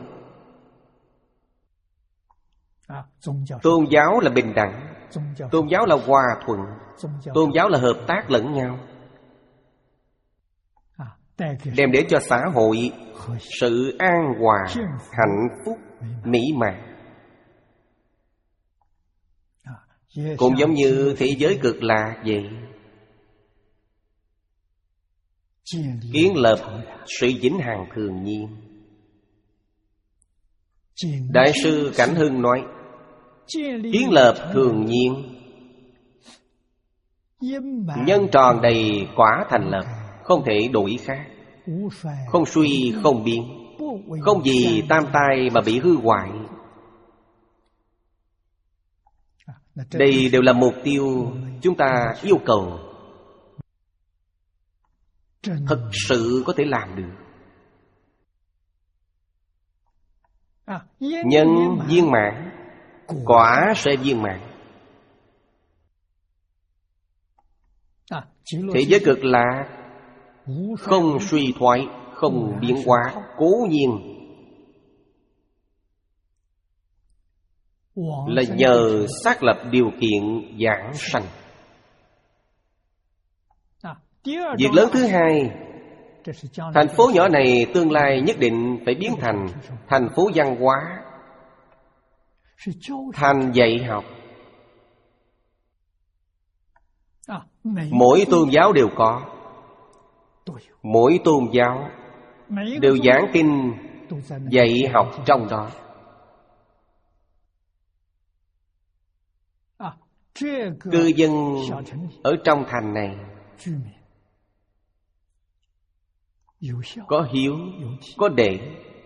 tôn giáo là bình đẳng, tôn giáo là hòa thuận, tôn giáo là hợp tác lẫn nhau, đem đến cho xã hội sự an hòa, hạnh phúc, mỹ mãn. Cũng giống như thế giới cực lạc vậy. Kiến lập sự vĩnh hằng thường nhiên. Đại sư Cảnh Hưng nói, kiến lập thường nhiên, nhân tròn đầy quả thành lập, không thể đổi khác. Không suy không biến, không gì tam tai mà bị hư hoại. Đây đều là mục tiêu chúng ta yêu cầu, thực sự có thể làm được. Nhân viên mãn, quả sẽ viên mãn. Thế giới cực lạc không suy thoái, không biến hóa, cố nhiên là nhờ xác lập điều kiện giảng sanh. Việc lớn thứ hai, thành phố nhỏ này tương lai nhất định phải biến thành thành phố văn hóa, thành dạy học. Mỗi tôn giáo đều có, mỗi tôn giáo đều giảng kinh dạy học trong đó. Cư dân ở trong thành này có hiếu, có đệ,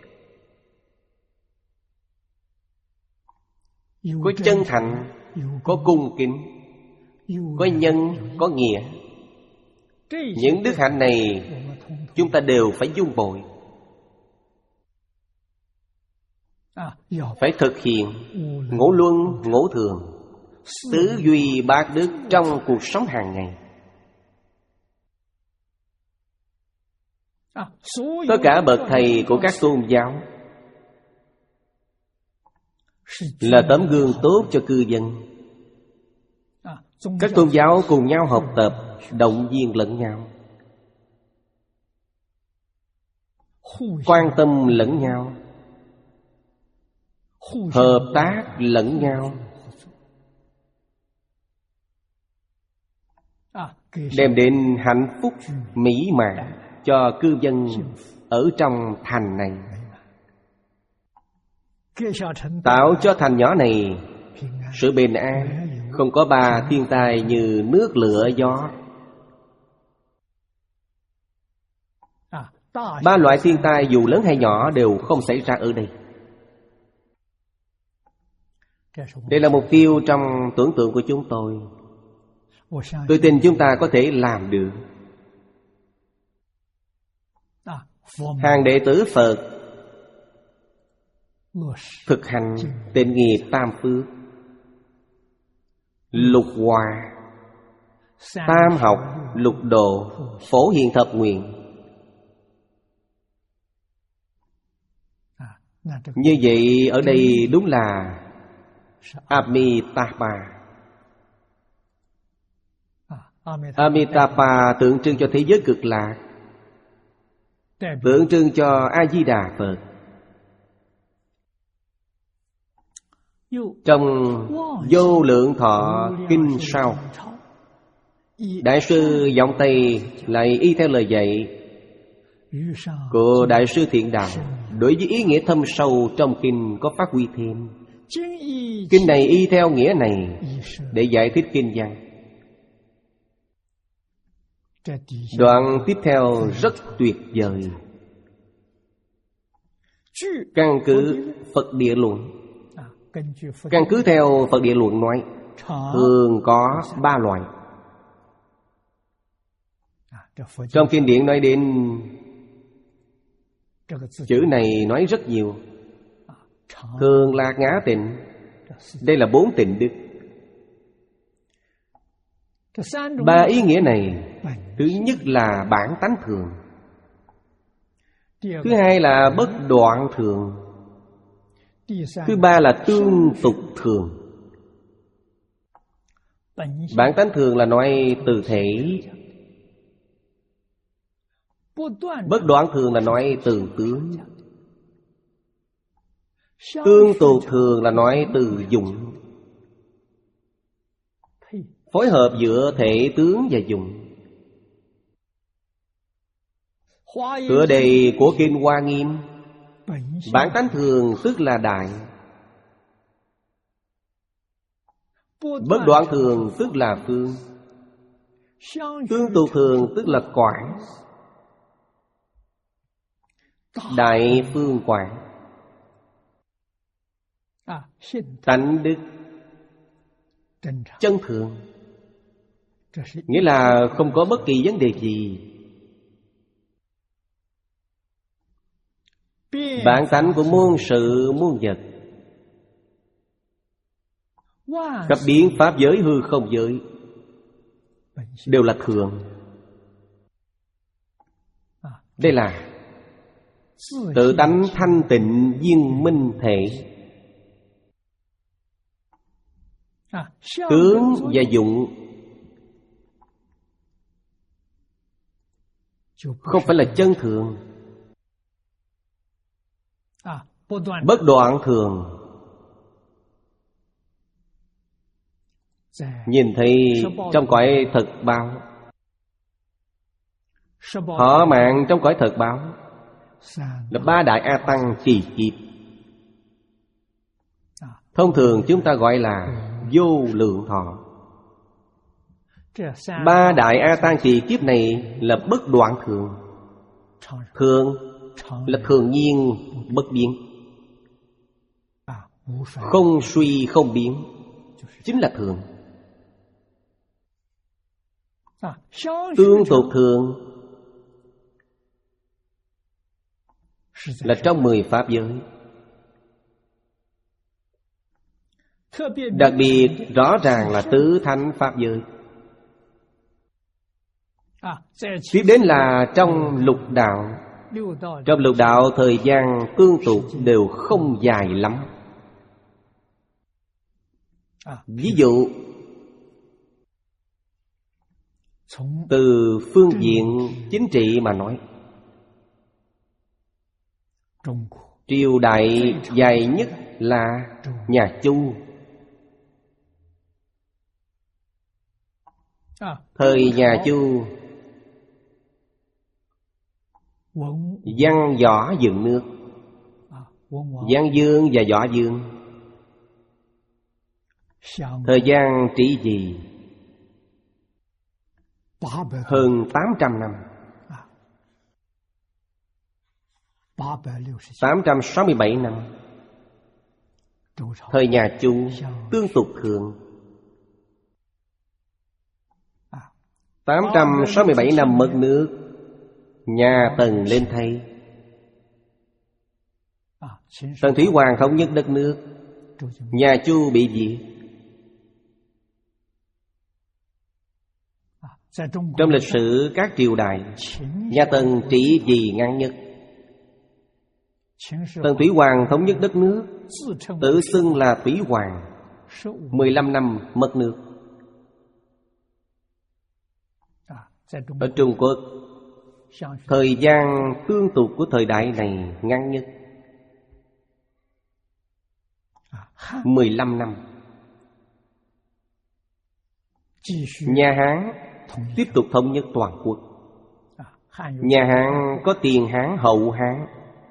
có chân thành, có cung kính, có nhân, có nghĩa. Những đức hạnh này chúng ta đều phải dung bồi, phải thực hiện ngũ luân ngũ thường, tứ duy bát đức trong cuộc sống hàng ngày. Tất cả bậc thầy của các tôn giáo là tấm gương tốt cho cư dân. Các tôn giáo cùng nhau học tập, động viên lẫn nhau, quan tâm lẫn nhau, hợp tác lẫn nhau, đem đến hạnh phúc mỹ mãn cho cư dân ở trong thành này. Tạo cho thành nhỏ này sự bình an, không có ba thiên tai như nước lửa gió. Ba loại thiên tai dù lớn hay nhỏ đều không xảy ra ở đây. Đây là mục tiêu trong tưởng tượng của chúng tôi. Tôi tin chúng ta có thể làm được. Hàng đệ tử Phật thực hành tịnh nghiệp tam phước, lục hòa, tam học, lục độ, phổ hiền thập nguyện. Như vậy ở đây đúng là Amitabha, Amitabha tượng trưng cho thế giới cực lạc, tượng trưng cho A-di-đà Phật. Trong Vô Lượng Thọ Kinh sau, Đại sư giọng Tây lại y theo lời dạy của Đại sư Thiện Đạo, đối với ý nghĩa thâm sâu trong kinh có phát huy thêm. Kinh này y theo nghĩa này để giải thích kinh văn. Đoạn tiếp theo rất tuyệt vời. Căn cứ Phật Địa Luận. Căn cứ theo Phật Địa Luận nói, thường có ba loại. Trong kinh điển nói đến chữ này nói rất nhiều. Thường, lạc, ngã, tịnh. Đây là bốn tịnh đức. Ba ý nghĩa này, thứ nhất là bản tánh thường, thứ hai là bất đoạn thường, thứ ba là tương tục thường. Bản tánh thường là nói từ thể, bất đoạn thường là nói từ tướng, tương tục thường là nói từ dụng. Phối hợp giữa thể, tướng và dụng. Tựa đề của Kinh Hoa Nghiêm, bản tánh thường tức là đại, bất đoạn thường tức là phương, tương tục thường tức là quảng, đại phương quảng. Tánh đức chân thường, nghĩa là không có bất kỳ vấn đề gì. Bản tánh của muôn sự muôn vật, khắp biến pháp giới hư không giới, đều là thường. Đây là tự tánh thanh tịnh viên minh thể. Tướng và dụng không phải là chân thường. Bất đoạn thường, nhìn thấy trong cõi thực báo, thọ mạng trong cõi thực báo, là ba đại A Tăng trì kiếp. Thông thường chúng ta gọi là vô lượng thọ. Ba đại A Tăng trì kiếp này là bất đoạn thường. Thường là thường nhiên bất biến, không suy không biến, chính là thường. Tương tục thường là trong mười pháp giới. Đặc biệt rõ ràng là tứ thánh pháp giới. Tiếp đến là trong lục đạo. Trong lục đạo thời gian tương tục đều không dài lắm. Ví dụ từ phương diện chính trị mà nói, triều đại dài nhất là nhà Chu. Thời nhà Chu, văn võ dựng nước. Văn Dương và Võ Dương thời gian trị vì hơn tám trăm năm. Tám trăm sáu mươi bảy năm. Thời nhà Chu tương tục thường. Tám trăm sáu mươi bảy năm mất nước, nhà Tần lên thay. Tần Thủy Hoàng thống nhất đất nước, nhà Chu bị diệt. Trong lịch sử các triều đại, nhà Tần trị vì ngắn nhất. Tần Thủy Hoàng thống nhất đất nước, tự xưng là Thủy Hoàng, mười lăm năm mất nước. Ở Trung Quốc, thời gian tương tục của thời đại này ngắn nhất mười lăm năm. Nhà Hán tiếp tục thống nhất toàn quốc. Nhà Hán có tiền Hán, hậu Hán.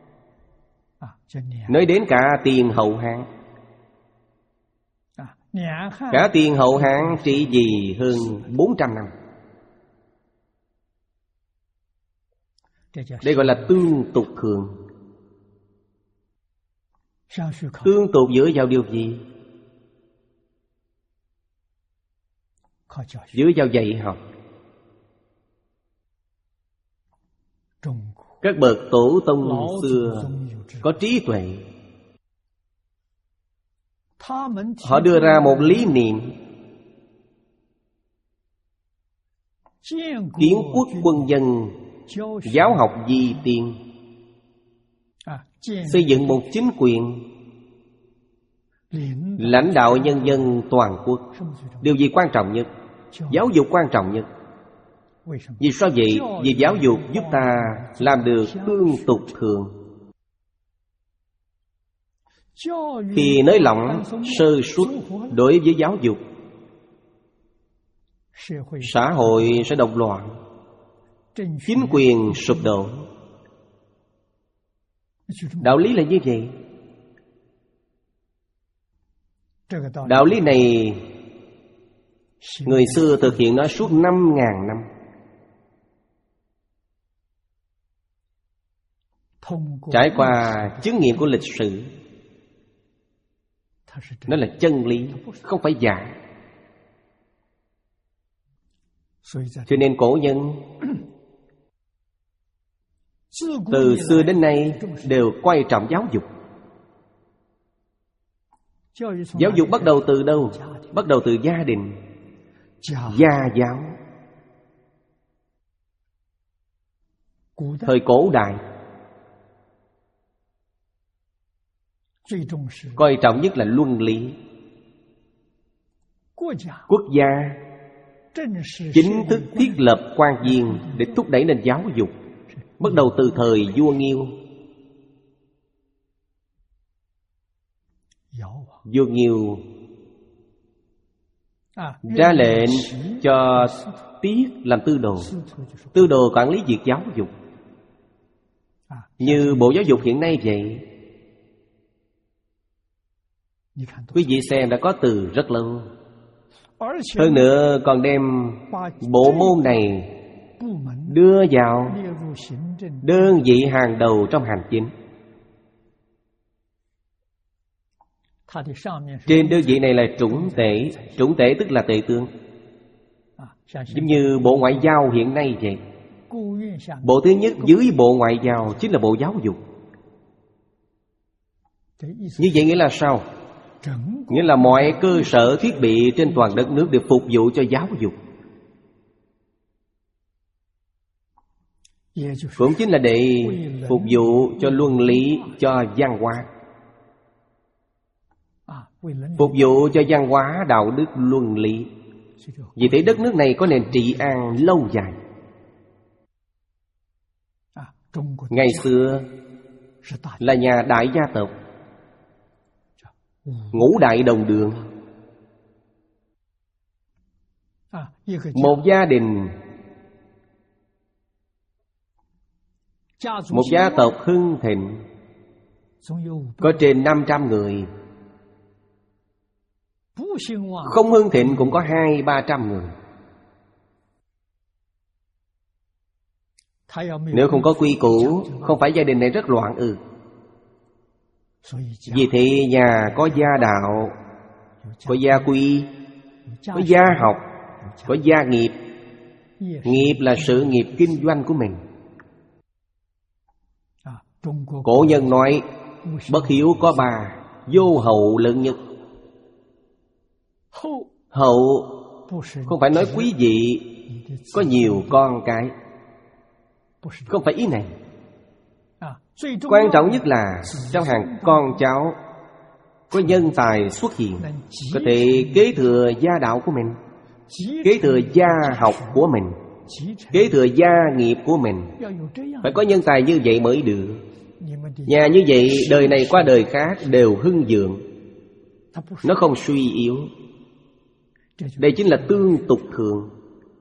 Nói đến cả tiền hậu Hán. Cả tiền hậu Hán trị vì hơn bốn trăm năm. Đây gọi là tương tục thường. Tương tục dựa vào điều gì? Dựa vào dạy học. Các bậc tổ tông xưa có trí tuệ. Họ đưa ra một lý niệm kiến quốc quân dân, giáo học vi tiên, xây dựng một chính quyền, lãnh đạo nhân dân toàn quốc. Điều gì quan trọng nhất? Giáo dục quan trọng nhất. Vì sao vậy? Vì giáo dục giúp ta làm được tương tục thường. Khi nới lỏng sơ suất đối với giáo dục, xã hội sẽ động loạn, chính quyền sụp đổ. Đạo lý là như vậy. Đạo lý này người xưa thực hiện nó suốt năm ngàn năm. Trải qua chứng nghiệm của lịch sử, nó là chân lý, không phải giả. Cho nên cổ nhân từ xưa đến nay đều quan trọng giáo dục. Giáo dục bắt đầu từ đâu? Bắt đầu từ gia đình, gia giáo. Thời cổ đại, coi trọng nhất là luân lý. Quốc gia chính thức thiết lập quan viên để thúc đẩy nền giáo dục, bắt đầu từ thời vua Nghiêu. Vua Nghiêu ra lệnh cho Tiết làm tư đồ. Tư đồ quản lý việc giáo dục, như Bộ Giáo dục hiện nay vậy. Quý vị xem đã có từ rất lâu. Hơn nữa còn đem bộ môn này đưa vào đơn vị hàng đầu trong hành chính. Trên đơn vị này là trũng tể. Trũng tể tức là tể tướng, giống như Bộ Ngoại giao hiện nay vậy. Bộ thứ nhất dưới Bộ Ngoại giao chính là Bộ Giáo dục. Như vậy nghĩa là sao? Nghĩa là mọi cơ sở thiết bị trên toàn đất nước đều phục vụ cho giáo dục. Cũng chính là để phục vụ cho luân lý, cho văn hóa. Phục vụ cho văn hóa, đạo đức, luân lý. Vì thế đất nước này có nền trị an lâu dài. Ngày xưa là nhà đại gia tộc, ngũ đại đồng đường. Một gia đình, một gia tộc hưng thịnh, có trên năm trăm người. Không hưng thịnh cũng có hai ba trăm người. Nếu không có quy củ, không phải gia đình này rất loạn ư? Vì thế nhà có gia đạo, có gia quy, có gia học, có gia nghiệp. Nghiệp là sự nghiệp kinh doanh của mình. Cổ nhân nói bất hiếu có ba, vô hậu lớn nhất. Hậu không phải nói quý vị có nhiều con cái, không phải ý này. Quan trọng nhất là trong hàng con cháu có nhân tài xuất hiện, có thể kế thừa gia đạo của mình, kế thừa gia học của mình, kế thừa gia nghiệp của mình. Phải có nhân tài như vậy mới được. Nhà như vậy đời này qua đời khác đều hưng vượng, nó không suy yếu. Đây chính là tương tục thường.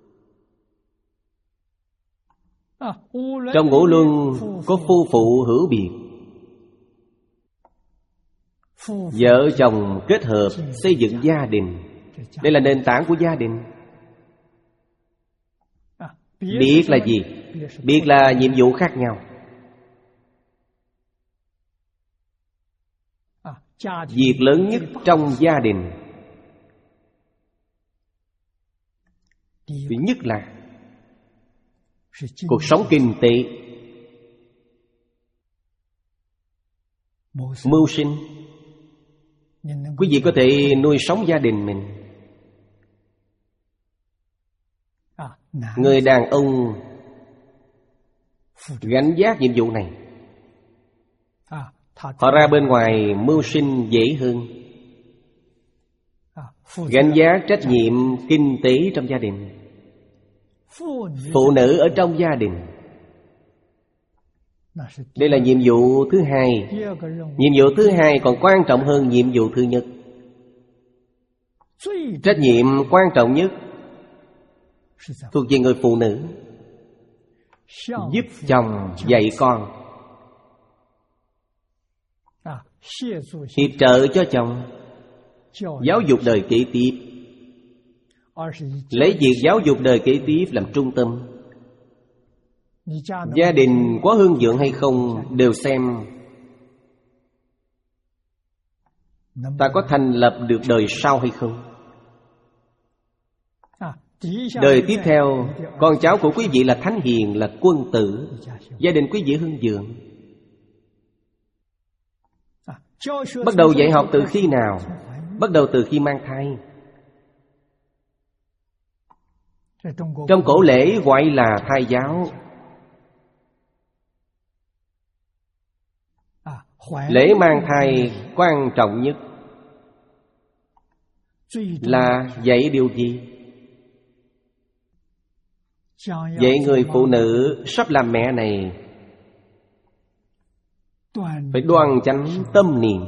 Trong ngũ luân có phu phụ hữu biệt, vợ chồng kết hợp xây dựng gia đình. Đây là nền tảng của gia đình. Biệt là gì? Biệt là nhiệm vụ khác nhau. Việc lớn nhất trong gia đình, thứ nhất là cuộc sống kinh tế, mưu sinh. Quý vị có thể nuôi sống gia đình mình. Người đàn ông gánh vác nhiệm vụ này, họ ra bên ngoài mưu sinh dễ hơn. Gánh vác trách nhiệm kinh tế trong gia đình. Phụ nữ ở trong gia đình, đây là nhiệm vụ thứ hai. Nhiệm vụ thứ hai còn quan trọng hơn nhiệm vụ thứ nhất. Trách nhiệm quan trọng nhất thuộc về người phụ nữ, giúp chồng dạy con, hiệp trợ cho chồng, giáo dục đời kế tiếp. Lấy việc giáo dục đời kế tiếp làm trung tâm. Gia đình có hưng vượng hay không đều xem ta có thành lập được đời sau hay không. Đời tiếp theo, con cháu của quý vị là thánh hiền, là quân tử, gia đình quý vị hưng vượng. Bắt đầu dạy học từ khi nào? Bắt đầu từ khi mang thai. Trong cổ lễ gọi là thai giáo. Lễ mang thai quan trọng nhất là dạy điều gì? Dạy người phụ nữ sắp làm mẹ này phải đoan chánh tâm niệm.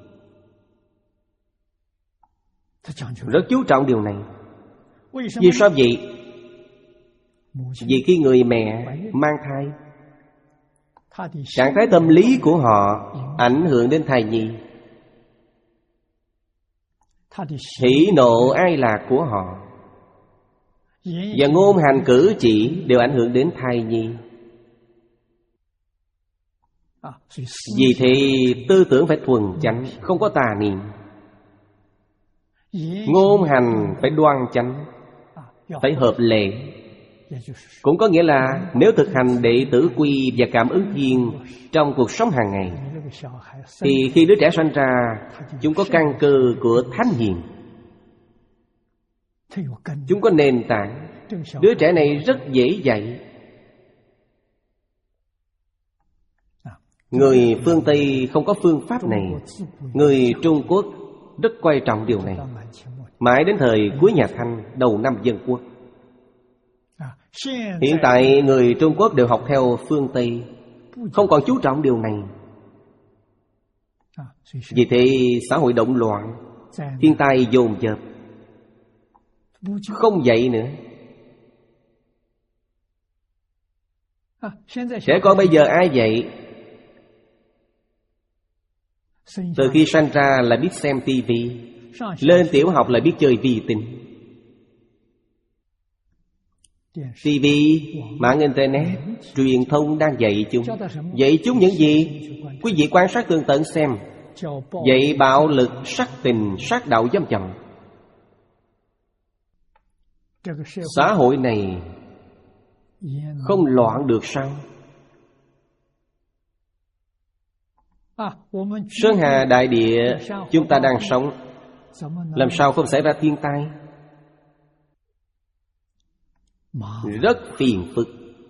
Rất chú trọng điều này. Vì sao vậy? Vì khi người mẹ mang thai, trạng thái tâm lý của họ ảnh hưởng đến thai nhi. Hỉ nộ ai lạc của họ và ngôn hành cử chỉ đều ảnh hưởng đến thai nhi. Vì thế tư tưởng phải thuần chánh, không có tà niệm. Ngôn hành phải đoan chánh, phải hợp lệ. Cũng có nghĩa là nếu thực hành đệ tử quy và cảm ứng thiên trong cuộc sống hàng ngày, thì khi đứa trẻ sanh ra, chúng có căn cơ của thánh hiền, chúng có nền tảng. Đứa trẻ này rất dễ dạy. Người phương Tây không có phương pháp này. Người Trung Quốc rất quan trọng điều này. Mãi đến thời cuối nhà Thanh, đầu năm Dân Quốc. Hiện tại người Trung Quốc đều học theo phương Tây, không còn chú trọng điều này. Vì thế xã hội động loạn, thiên tai dồn dập, không dạy nữa. Trẻ con bây giờ ai dạy? Từ khi sanh ra là biết xem tivi, lên tiểu học là biết chơi vi tính. tivi, mạng internet, truyền thông đang dạy chúng. Dạy chúng những gì? Quý vị quan sát tường tận xem. Dạy bạo lực, sát tình, sát đạo dâm chồng. Xã hội này không loạn được sao? Sơn hà đại địa chúng ta đang sống, làm sao không xảy ra thiên tai? Rất phiền phức.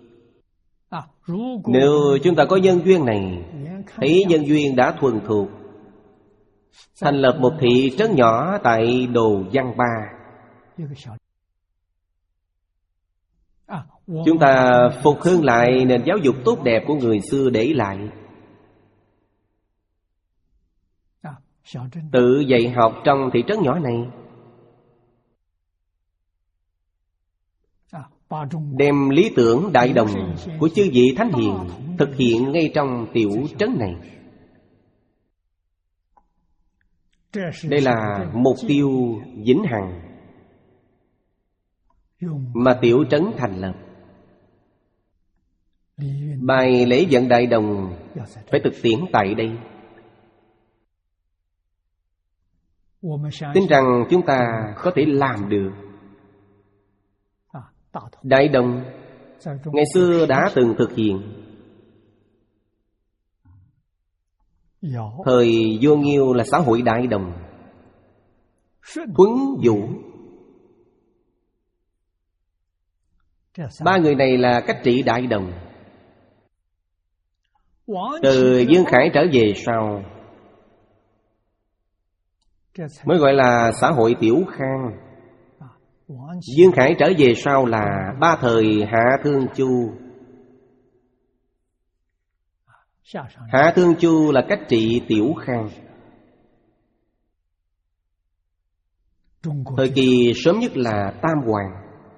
Nếu chúng ta có nhân duyên này, thấy nhân duyên đã thuần thục, thành lập một thị trấn nhỏ tại Đồ Văn Ba, Chúng ta phục hưng lại nền giáo dục tốt đẹp của người xưa để lại. Tự dạy học trong thị trấn nhỏ này, đem lý tưởng đại đồng của chư vị thánh hiền thực hiện ngay trong tiểu trấn này. Đây là mục tiêu vĩnh hằng mà tiểu trấn thành lập. Bài lễ vận đại đồng phải thực tiễn tại đây. Tin rằng chúng ta có thể làm được. Đại đồng ngày xưa đã từng thực hiện. Thời vua Nghiêu là xã hội đại đồng. Thuấn Vũ, ba người này là cách trị đại đồng. Từ Dương Khải trở về sau mới gọi là xã hội tiểu khang. Dương Khải trở về sau là ba thời Hạ Thương Chu. Hạ Thương Chu là cách trị tiểu khang. Thời kỳ sớm nhất là Tam Hoàng.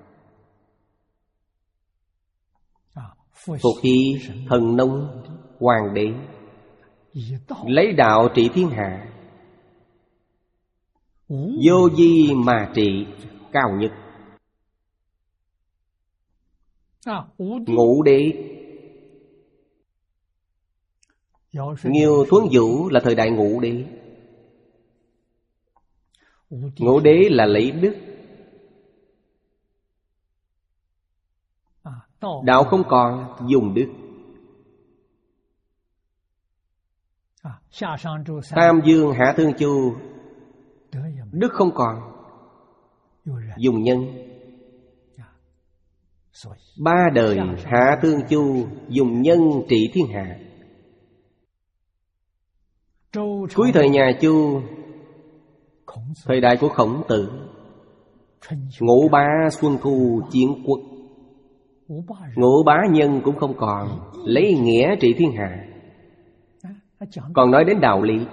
Phục Hy, Thần Nông, Hoàng đế lấy đạo trị thiên hạ. Vô vi mà trị cao nhất. Ngũ đế. Nghiêu Thuấn Vũ là thời đại ngũ đế. Ngũ đế là lấy đức. Đạo không còn, dùng đức. Tam Dương Hạ Thương Chu, đức không còn, dùng nhân. Ba đời Hạ Thương Chu dùng nhân trị thiên hạ. Cuối thời nhà Chu, thời đại của Khổng Tử, Ngũ Bá Xuân Thu chiến quốc. Ngũ bá nhân cũng không còn, lấy nghĩa trị thiên hạ. Còn nói đến đạo lý.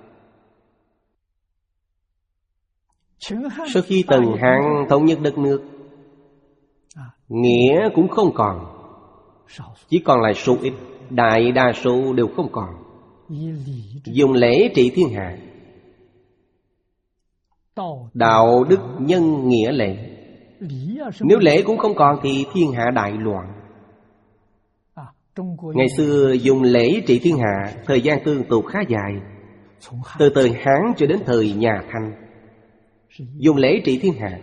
Sau khi Tần Hán thống nhất đất nước, nghĩa cũng không còn, chỉ còn lại số ít. Đại đa số đều không còn. Dùng lễ trị thiên hạ. Đạo đức nhân nghĩa lễ. Nếu lễ cũng không còn thì thiên hạ đại loạn. Ngày xưa dùng lễ trị thiên hạ, thời gian tương tục khá dài. Từ thời Hán cho đến thời nhà Thanh, dùng lễ trị thiên hạ.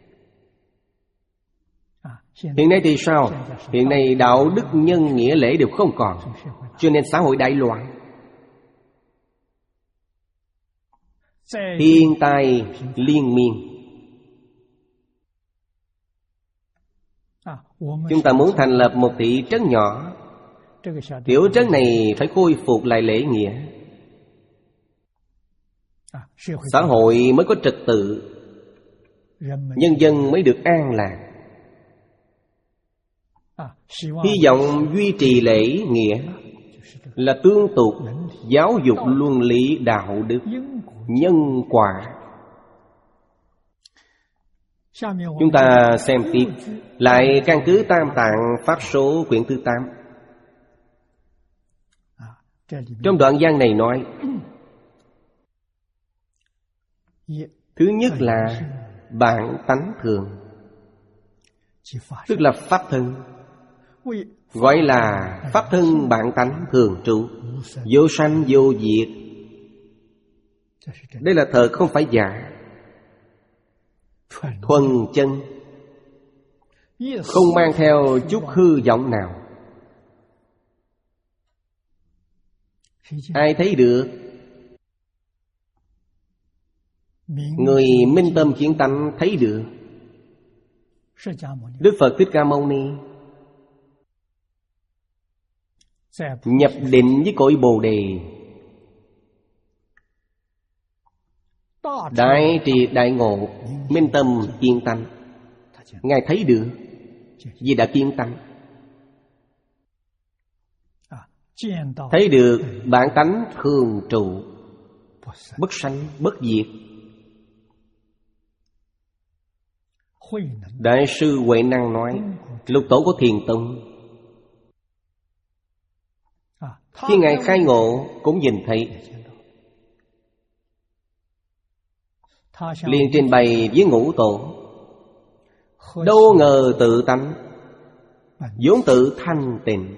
Hiện nay thì sao? Hiện nay đạo đức nhân nghĩa lễ đều không còn, cho nên xã hội đại loạn. Thiên tai liên miên. Chúng ta muốn thành lập một thị trấn nhỏ. Tiểu trấn này phải khôi phục lại lễ nghĩa, xã hội mới có trật tự, nhân dân mới được an lạc. Hy vọng duy trì lễ nghĩa là tương tục giáo dục luân lý đạo đức, nhân quả. Chúng ta xem tiếp. Lại căn cứ Tam Tạng Pháp Số quyển thứ tám. Trong đoạn văn này nói, thứ nhất là bản tánh thường, tức là pháp thân. Gọi là pháp thân bản tánh thường trụ, vô sanh vô diệt. Đây là thật, không phải giả, thuần chân, không mang theo chút hư vọng nào. Ai thấy được? Người minh tâm kiến tánh thấy được. Đức Phật Thích Ca Mâu Ni nhập định với cội Bồ Đề, đại triệt đại ngộ, minh tâm kiến tánh, Ngài thấy được. vì đã kiến tánh. Thấy được bản tánh thường trụ, bất sanh bất diệt. Đại sư Huệ Năng nói, lục tổ của Thiền Tông, khi Ngài khai ngộ cũng nhìn thấy. Liền trình bày với ngũ tổ, đâu ngờ tự tánh vốn tự thanh tịnh,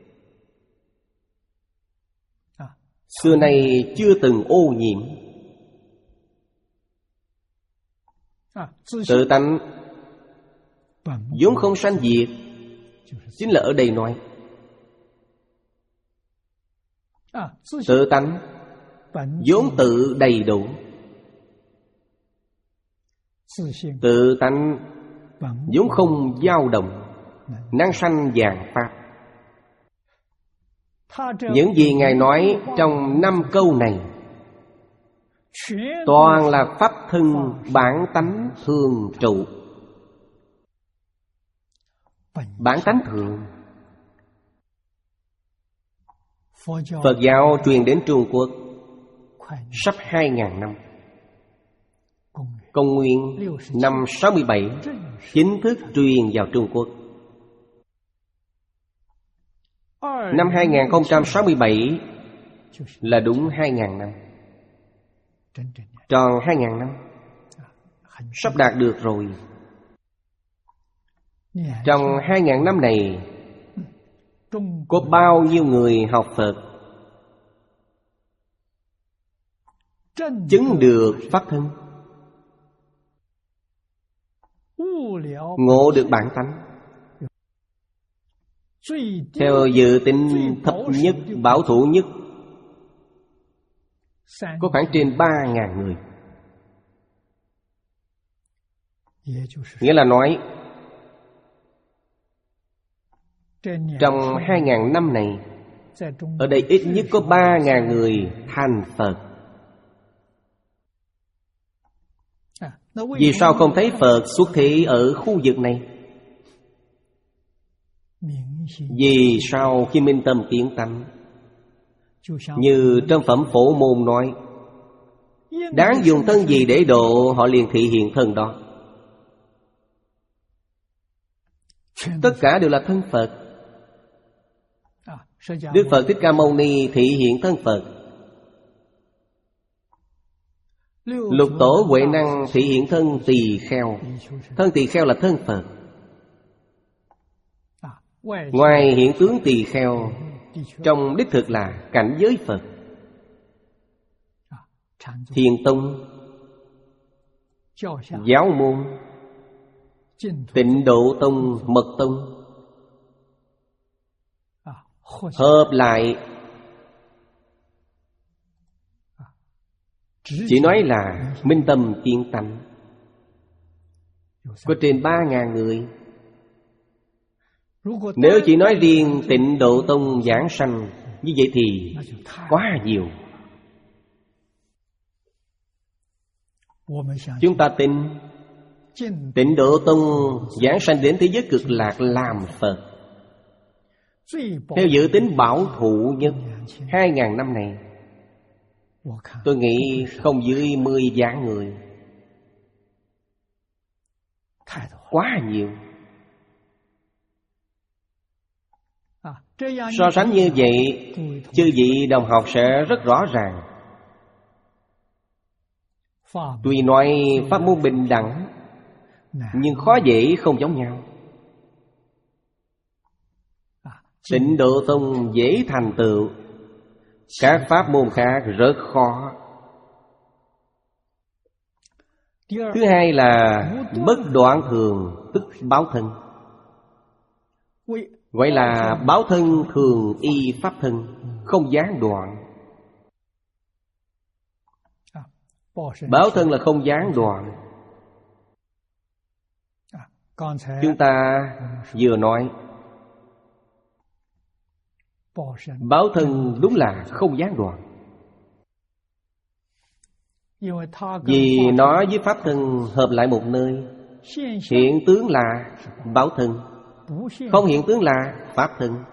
xưa nay chưa từng ô nhiễm. Tự tánh vốn không sanh diệt, chính là ở đây nói tự tánh vốn tự đầy đủ. Tự tánh vốn không dao động, năng sanh vạn pháp. Những gì Ngài nói trong năm câu này toàn là pháp thân bản tánh thường trụ. Bản tánh thường. Phật giáo truyền đến Trung Quốc sắp hai ngàn năm. Công nguyên năm sáu mươi bảy chính thức truyền vào Trung Quốc. Năm hai nghìn không trăm sáu mươi bảy là đúng hai ngàn năm. Tròn hai ngàn năm, sắp đạt được rồi. Trong hai ngàn năm này, có bao nhiêu người học Phật chứng được pháp thân, ngộ được bản tánh. Theo dự tính thấp nhất, bảo thủ nhất, có khoảng trên ba ngàn người. Nghĩa là nói, trong hai ngàn năm này, ở đây ít nhất có ba ngàn người thành Phật. Vì sao không thấy Phật xuất thế ở khu vực này? Vì sao khi minh tâm kiến tánh, như trong phẩm Phổ Môn nói, đáng dùng thân gì để độ, họ liền thị hiện thân đó. Tất cả đều là thân Phật. Đức Phật Thích Ca Mâu Ni thị hiện thân Phật. Lục tổ Huệ Năng thị hiện thân tỳ kheo. Thân tỳ kheo là thân Phật. Ngoài hiện tướng tỳ kheo, trong đích thực là cảnh giới Phật. Thiền Tông, Giáo Môn, Tịnh Độ Tông, Mật Tông hợp lại chỉ nói là minh tâm kiến tánh, có trên ba ngàn người. Nếu chỉ nói riêng Tịnh Độ Tông giảng sanh, như vậy thì quá nhiều. Chúng ta tin Tịnh Độ Tông giảng sanh đến thế giới cực lạc làm Phật. Theo dự tính bảo thủ nhất hai ngàn năm này, tôi nghĩ không dưới mười vạn người. Quá nhiều. So sánh như vậy, chư vị đồng học sẽ rất rõ ràng. Tuy nói pháp môn bình đẳng, nhưng khó dễ không giống nhau. Tịnh Độ Tông dễ thành tựu, các pháp môn khác rất khó. Thứ hai là bất đoạn thường, tức báo thân. Gọi là báo thân thường y pháp thân, không gián đoạn. Báo thân là không gián đoạn. Chúng ta vừa nói báo thân đúng là không gián đoạn. Vì nó với pháp thân hợp lại một nơi, hiện tướng là báo thân. Không hiện tướng là pháp thân.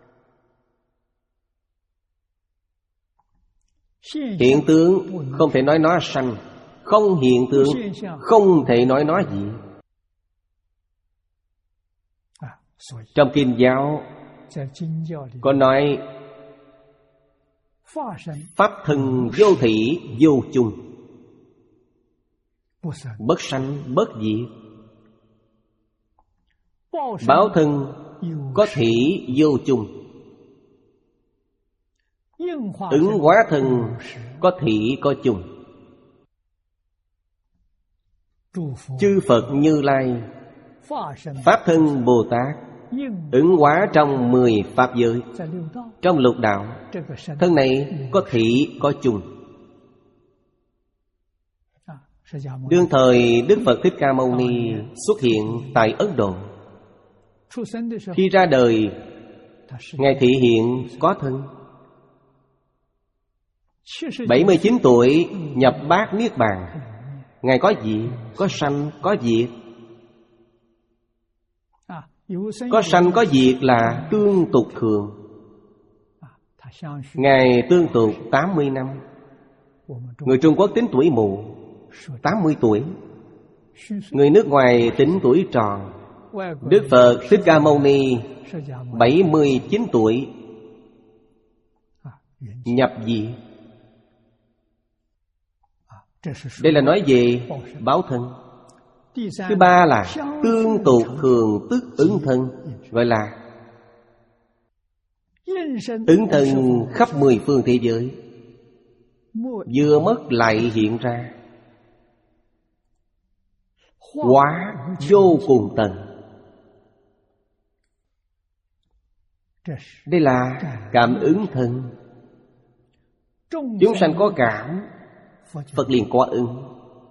Hiện tướng không thể nói nó sanh, không hiện tướng không thể nói nó gì. Trong kinh giáo có nói pháp thân vô thỉ vô chung, bất sanh bất diệt. Báo thân có thỉ vô chung, ứng hóa thân có thỉ có chung. Chư Phật Như Lai pháp thân Bồ Tát ứng hóa trong mười pháp giới, trong lục đạo. Thân này có thỉ có chung. Đương thời Đức Phật Thích Ca Mâu Ni xuất hiện tại Ấn Độ. Khi ra đời, Ngài thị hiện có thân. Bảy mươi chín tuổi nhập Bát Niết Bàn. Ngài có gì? Có sanh, có diệt. Có sanh có diệt là tương tục thường. Ngài tương tục tám mươi năm. Người Trung Quốc tính tuổi mù tám mươi tuổi. Người nước ngoài tính tuổi tròn. Đức Phật Thích Ca Mâu Ni bảy mươi chín tuổi nhập diệt. Đây là nói về báo thân. Thứ ba là tương tục thường tức ứng thân, gọi là ứng thân khắp mười phương thế giới, vừa mất lại hiện ra, hóa vô cùng tận. Đây là cảm ứng thân. Chúng sanh có cảm, Phật liền có ứng.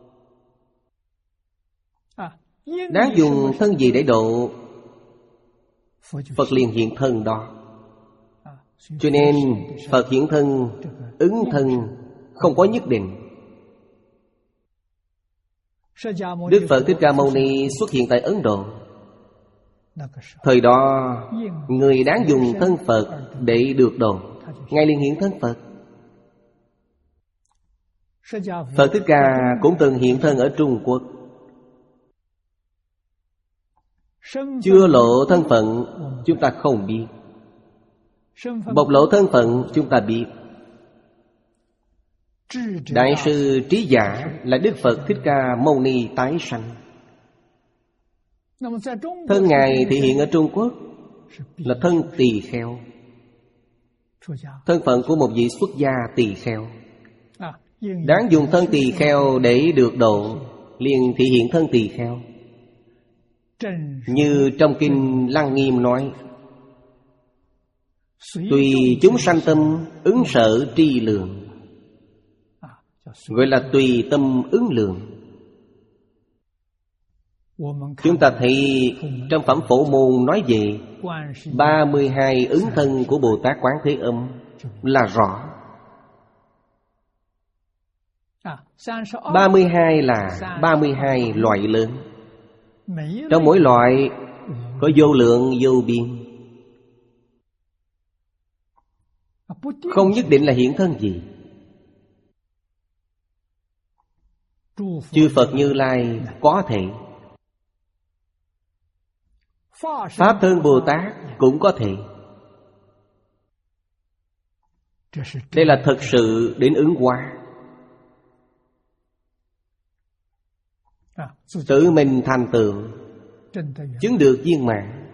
Đáng dùng thân gì để độ, Phật liền hiện thân đó. Cho nên Phật hiện thân, ứng thân không có nhất định. Đức Phật Thích Ca Mâu Ni xuất hiện tại Ấn Độ. Thời đó người đáng dùng thân Phật để được độ, Ngài liền hiện thân Phật. Phật Thích Ca cũng từng hiện thân ở Trung Quốc. Chưa lộ thân phận chúng ta không biết, bộc lộ thân phận chúng ta biết. Đại sư trí giả là Đức Phật Thích Ca Mâu Ni tái sanh. Thân Ngài thể hiện ở Trung Quốc là thân tỳ kheo, thân phận của một vị xuất gia tỳ kheo. Đáng dùng thân tỳ kheo để được độ, liền thể hiện thân tỳ kheo. Như trong kinh Lăng Nghiêm nói, tùy chúng sanh tâm ứng sở tri lượng, gọi là tùy tâm ứng lượng. Chúng ta thấy trong Phẩm Phổ Môn nói về ba mươi hai ứng thân của Bồ Tát Quán Thế Âm là rõ. Ba mươi hai là ba mươi hai loại lớn. Trong mỗi loại có vô lượng vô biên, không nhất định là hiện thân gì. Chư Phật Như Lai có thể, Pháp thân Bồ Tát cũng có thể. Đây là thật sự đến ứng hóa. Tự mình thành tựu, chứng được viên mãn.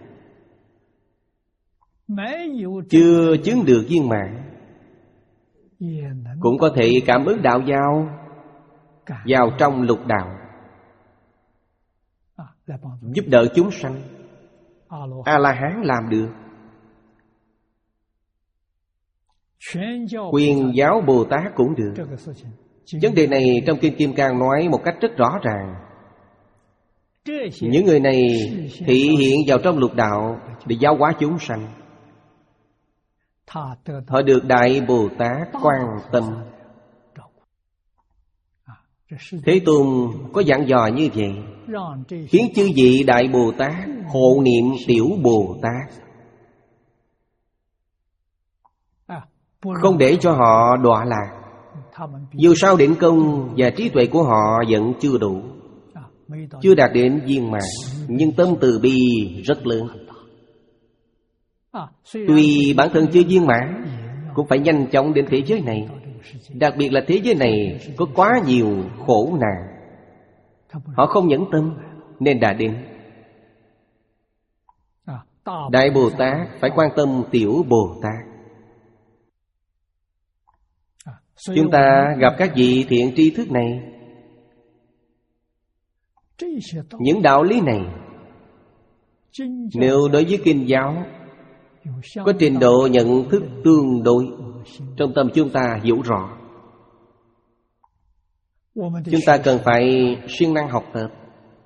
Chưa chứng được viên mãn cũng có thể cảm ứng đạo giao vào trong lục đạo, giúp đỡ chúng sanh. A-la-hán làm được. Quyền giáo Bồ Tát cũng được. Vấn đề này trong Kinh Kim Cang nói một cách rất rõ ràng. Những người này thị hiện vào trong lục đạo để giáo hóa chúng sanh. Họ được Đại Bồ Tát quan tâm. Thế Tôn có dặn dò như vậy. khiến chư vị Đại Bồ Tát hộ niệm Tiểu Bồ Tát, không để cho họ đọa lạc. Dù sao định công và trí tuệ của họ vẫn chưa đủ, chưa đạt đến viên mãn, nhưng tâm từ bi rất lớn. Tuy bản thân chưa viên mãn, cũng phải nhanh chóng đến thế giới này. Đặc biệt là thế giới này có quá nhiều khổ nạn, họ không nhẫn tâm nên đã đến. Đại Bồ Tát phải quan tâm Tiểu Bồ Tát. Chúng ta gặp các vị thiện tri thức này, những đạo lý này nếu đối với kinh giáo có trình độ nhận thức tương đối, trong tâm chúng ta hiểu rõ, chúng ta cần phải siêng năng học tập.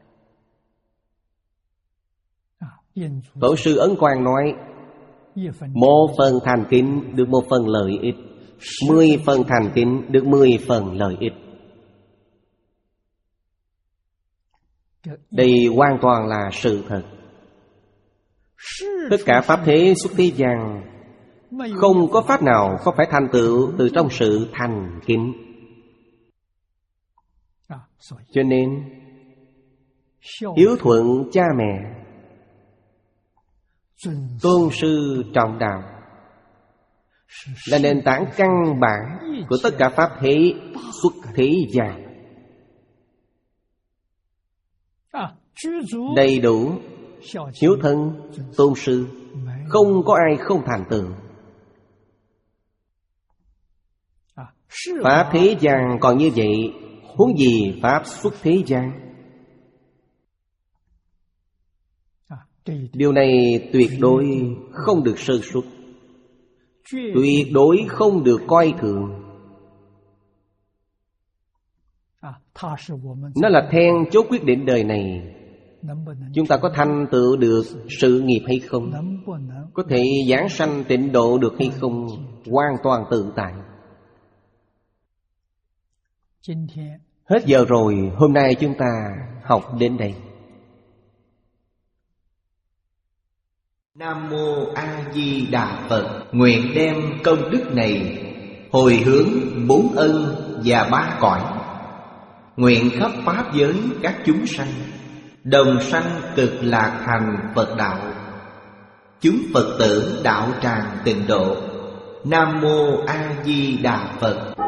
Tổ sư Ấn Quang nói, một phần thành kính được một phần lợi ích, mười phần thành kính được mười phần lợi ích. Đây hoàn toàn là sự thật. Tất cả pháp thế xuất thế gian, không có pháp nào không phải thành tựu từ trong sự thành kính. Cho nên hiếu thuận cha mẹ, tôn sư trọng đạo là nền tảng căn bản của tất cả pháp thế xuất thế gian. Đầy đủ hiếu thân, tôn sư, không có ai không thành tựu. Pháp thế gian còn như vậy, huống gì pháp xuất thế gian. Điều này tuyệt đối không được sơ suất, tuyệt đối không được coi thường. Nó là then chốt quyết định đời này. Chúng ta có thành tựu được sự nghiệp hay không, có thể giảng sanh tịnh độ được hay không, hoàn toàn tự tại. Hết giờ rồi, hôm nay chúng ta học đến đây. Nam Mô A Di Đà Phật. Nguyện đem công đức này hồi hướng bốn ân và ba cõi, nguyện khắp pháp giới các chúng sanh đồng sanh cực lạc thành Phật đạo, chúng Phật tử đạo tràng tịnh độ. Nam Mô A Di Đà Phật.